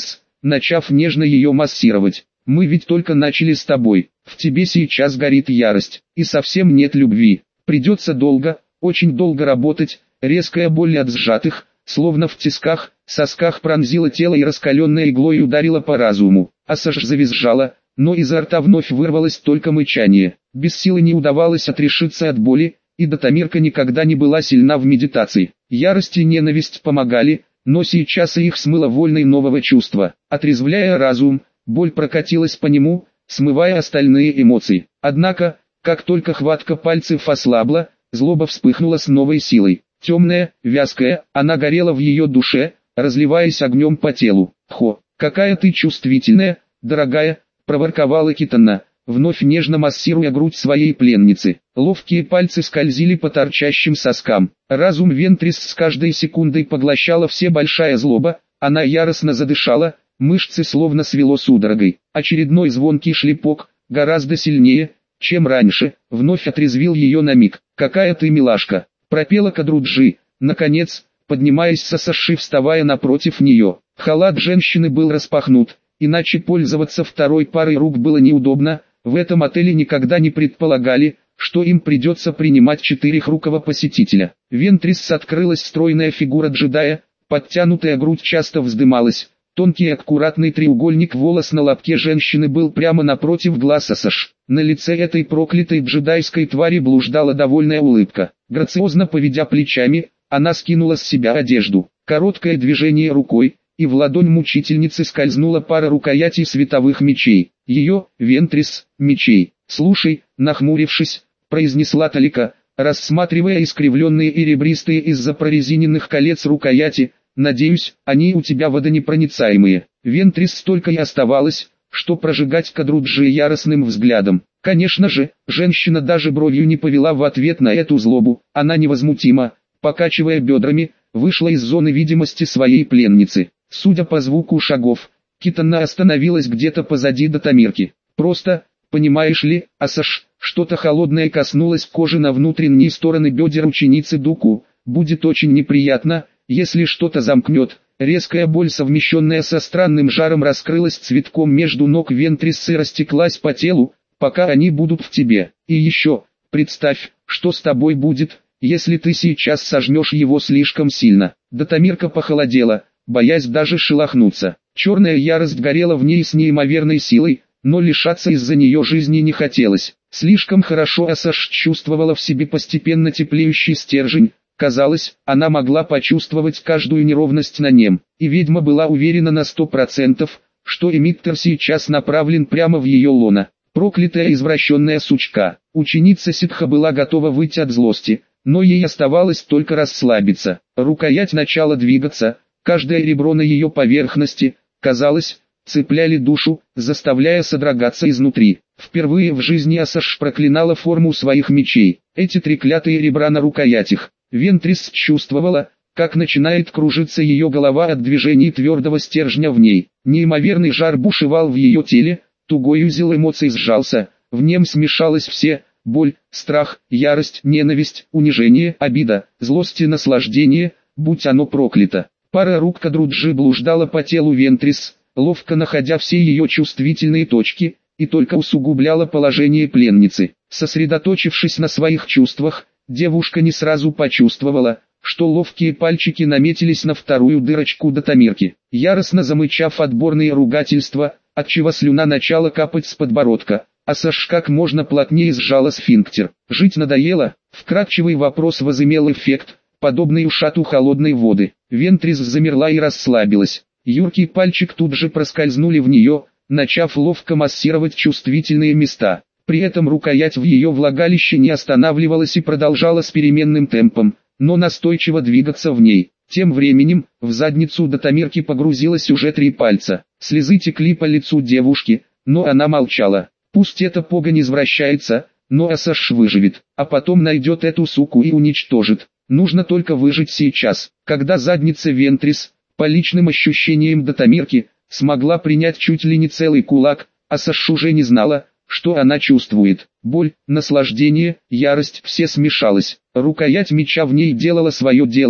начав нежно ее массировать. «Мы ведь только начали с тобой, в тебе сейчас горит ярость, и совсем нет любви. Придется долго, очень долго работать». Резкая боль от сжатых, словно в тисках, сосках пронзила тело и раскаленной иглой ударила по разуму. Асаш завизжала, но изо рта вновь вырвалось только мычание. Без силы не удавалось отрешиться от боли, и Датамирка никогда не была сильна в медитации. Ярость и ненависть помогали, но сейчас и их смыло вольной нового чувства. Отрезвляя разум, боль прокатилась по нему, смывая остальные эмоции. Однако, как только хватка пальцев ослабла, злоба вспыхнула с новой силой. Темная, вязкая, она горела в ее душе, разливаясь огнем по телу. «Хо, какая ты чувствительная, дорогая!» – проворковала Китана, вновь нежно массируя грудь своей пленницы. Ловкие пальцы скользили по торчащим соскам. Разум Вентрис с каждой секундой поглощала все большая злоба, она яростно задышала, мышцы словно свело судорогой. Очередной звонкий шлепок, гораздо сильнее, чем раньше, вновь отрезвил ее на миг. «Какая ты милашка!» — пропела Кадруджи, наконец, поднимаясь со Саши, вставая напротив нее. Халат женщины был распахнут, иначе пользоваться второй парой рук было неудобно. В этом отеле никогда не предполагали, что им придется принимать четырехрукого посетителя. Вентрис открылась стройная фигура джедая, подтянутая грудь часто вздымалась. Тонкий аккуратный треугольник волос на лобке женщины был прямо напротив глаз Асаш. На лице этой проклятой джедайской твари блуждала довольная улыбка. Грациозно поведя плечами, она скинула с себя одежду. Короткое движение рукой, и в ладонь мучительницы скользнула пара рукоятей световых мечей. Ее, Вентрис, мечей. «Слушай», нахмурившись, произнесла Талика, рассматривая искривленные и ребристые из-за прорезиненных колец рукояти, «надеюсь, они у тебя водонепроницаемые». Вентрис столько и оставалось, что прожигать Кадруджи яростным взглядом. Конечно же, женщина даже бровью не повела в ответ на эту злобу, она невозмутимо, покачивая бедрами, вышла из зоны видимости своей пленницы. Судя по звуку шагов, Китана остановилась где-то позади Датамирки. «Просто, понимаешь ли, Асаш, что-то холодное коснулось кожи на внутренней стороны бедер ученицы Дуку, будет очень неприятно, если что-то замкнет». Резкая боль, совмещенная со странным жаром, раскрылась цветком между ног Вентрис и растеклась по телу, пока они будут в тебе. И еще, представь, что с тобой будет, если ты сейчас сожмешь его слишком сильно. Датамирка похолодела, боясь даже шелохнуться. Черная ярость горела в ней с неимоверной силой, но лишаться из-за нее жизни не хотелось. Слишком хорошо Асаш чувствовала в себе постепенно теплеющий стержень. Казалось, она могла почувствовать каждую неровность на нем, и ведьма была уверена на сто процентов, что эмиттер сейчас направлен прямо в ее лоно. Проклятая извращенная сучка. Ученица ситха была готова выйти от злости, но ей оставалось только расслабиться. Рукоять начала двигаться, каждое ребро на ее поверхности, казалось, цепляли душу, заставляя содрогаться изнутри. Впервые в жизни Асаш проклинала форму своих мечей, эти треклятые ребра на рукоятях. Вентрис чувствовала, как начинает кружиться ее голова от движений твердого стержня в ней. Неимоверный жар бушевал в ее теле, тугой узел эмоций сжался, в нем смешалось все: боль, страх, ярость, ненависть, унижение, обида, злость и наслаждение, будь оно проклято. Пара рук Кадруджи блуждала по телу Вентрис, ловко находя все ее чувствительные точки, и только усугубляла положение пленницы. Сосредоточившись на своих чувствах, девушка не сразу почувствовала, что ловкие пальчики наметились на вторую дырочку Датамирки. Яростно замычав отборные ругательства, отчего слюна начала капать с подбородка, Асаш как можно плотнее сжала сфинктер. Жить надоело? Вкратчивый вопрос возымел эффект, подобный ушату холодной воды. Вентрис замерла и расслабилась. Юркий пальчик тут же проскользнули в нее, начав ловко массировать чувствительные места. При этом рукоять в ее влагалище не останавливалась и продолжала с переменным темпом, но настойчиво двигаться в ней. Тем временем, в задницу Датамирки погрузилось уже три пальца. Слезы текли по лицу девушки, но она молчала. Пусть эта погонь извращается, но Асаш выживет, а потом найдет эту суку и уничтожит. Нужно только выжить сейчас. Когда задница Вентрис, по личным ощущениям Датамирки, смогла принять чуть ли не целый кулак, Асаш уже не знала, что она чувствует. Боль, наслаждение, ярость — все смешалось. Рукоять меча в ней делала свое дело,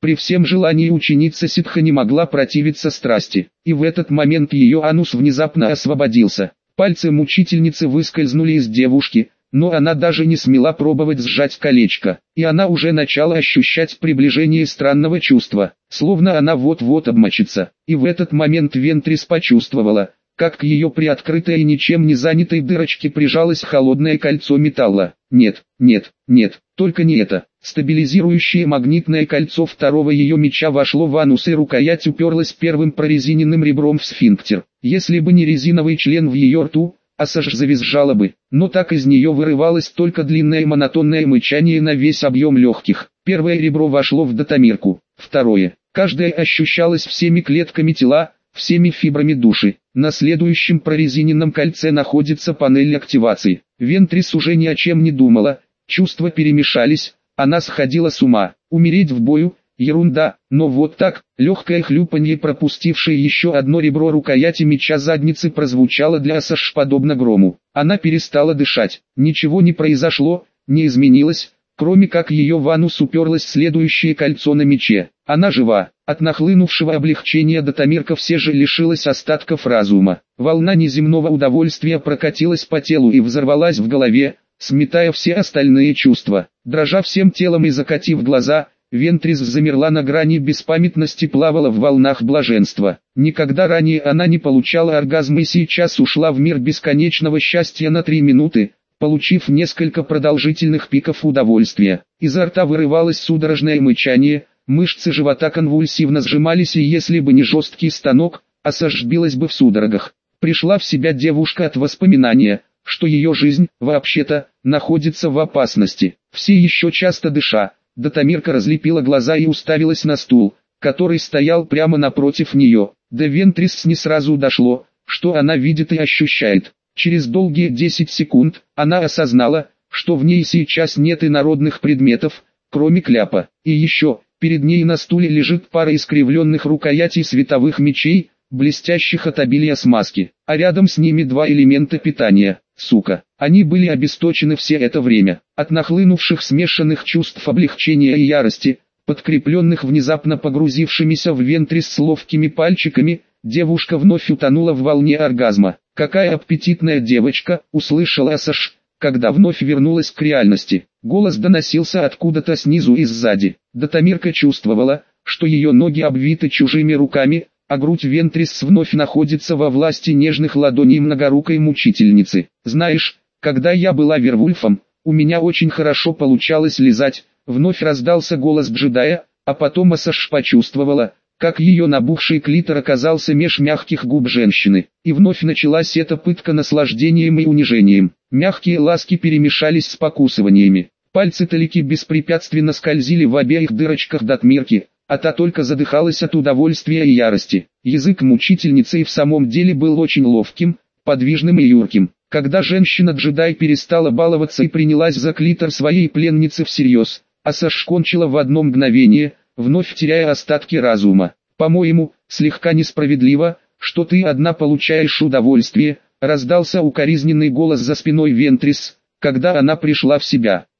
При всем желании ученица ситха не могла противиться страсти, и в этот момент ее анус внезапно освободился. Пальцы мучительницы выскользнули из девушки, но она даже не смела пробовать сжать колечко, и она уже начала ощущать приближение странного чувства, словно она вот-вот обмочится. И в этот момент Вентрис почувствовала, как к ее приоткрытой и ничем не занятой дырочке прижалось холодное кольцо металла. Нет, нет, нет, только не это. Стабилизирующее магнитное кольцо второго ее меча вошло в анус, и рукоять уперлась первым прорезиненным ребром в сфинктер. Если бы не резиновый член в ее рту, Асаш завизжала бы, но так из нее вырывалось только длинное монотонное мычание на весь объем легких. Первое ребро вошло в датамирку, второе. Каждое ощущалось всеми клетками тела, всеми фибрами души. На следующем прорезиненном кольце находится панель активации. Вентрис уже ни о чем не думала, чувства перемешались, она сходила с ума. Умереть в бою – ерунда, но вот так, легкое хлюпанье, пропустившее еще одно ребро рукояти меча задницы, прозвучало для Асаш подобно грому. Она перестала дышать, ничего не произошло, не изменилось, кроме как ее в анус уперлось следующее кольцо на мече. Она жива. От нахлынувшего облегчения датамирка все же лишилась остатков разума. Волна неземного удовольствия прокатилась по телу и взорвалась в голове, сметая все остальные чувства. Дрожа всем телом и закатив глаза, Вентрис замерла на грани беспамятности, плавала в волнах блаженства. Никогда ранее она не получала оргазма и сейчас ушла в мир бесконечного счастья на три минуты, получив несколько продолжительных пиков удовольствия. Изо рта вырывалось судорожное мычание, мышцы живота конвульсивно сжимались, и если бы не жесткий станок, Асаш сбилась бы в судорогах. Пришла в себя девушка от воспоминания, что ее жизнь, вообще-то, находится в опасности. Все еще часто дыша, датамирка разлепила глаза и уставилась на стул, который стоял прямо напротив нее. До Вентрис не сразу дошло, что она видит и ощущает. Через долгие десять секунд, она осознала, что в ней сейчас нет инородных предметов, кроме кляпа. И еще, перед ней на стуле лежит пара искривленных рукоятей световых мечей, блестящих от обилия смазки, а рядом с ними два элемента питания. Сука, они были обесточены все это время. От нахлынувших смешанных чувств облегчения и ярости, подкрепленных внезапно погрузившимися в Вентрис с ловкими пальчиками, девушка вновь утонула в волне оргазма. «Какая аппетитная девочка!» — услышала Асаш, когда вновь вернулась к реальности. Голос доносился откуда-то снизу и сзади. Датамирка чувствовала, что ее ноги обвиты чужими руками, а грудь Вентрис вновь находится во власти нежных ладоней многорукой мучительницы. «Знаешь, когда я была Вервульфом, у меня очень хорошо получалось лизать», — вновь раздался голос джедая, а потом Асаш почувствовала, как ее набухший клитор оказался меж мягких губ женщины. И вновь началась эта пытка наслаждением и унижением. Мягкие ласки перемешались с покусываниями. Пальцы Талики беспрепятственно скользили в обеих дырочках датмирки, а та только задыхалась от удовольствия и ярости. Язык мучительницы и в самом деле был очень ловким, подвижным и юрким. Когда женщина-джедай перестала баловаться и принялась за клитор своей пленницы всерьез, Асаш кончила в одно мгновение, вновь теряя остатки разума. «По-моему, слегка несправедливо, что ты одна получаешь удовольствие», — раздался укоризненный голос за спиной Вентрис, когда она пришла в себя.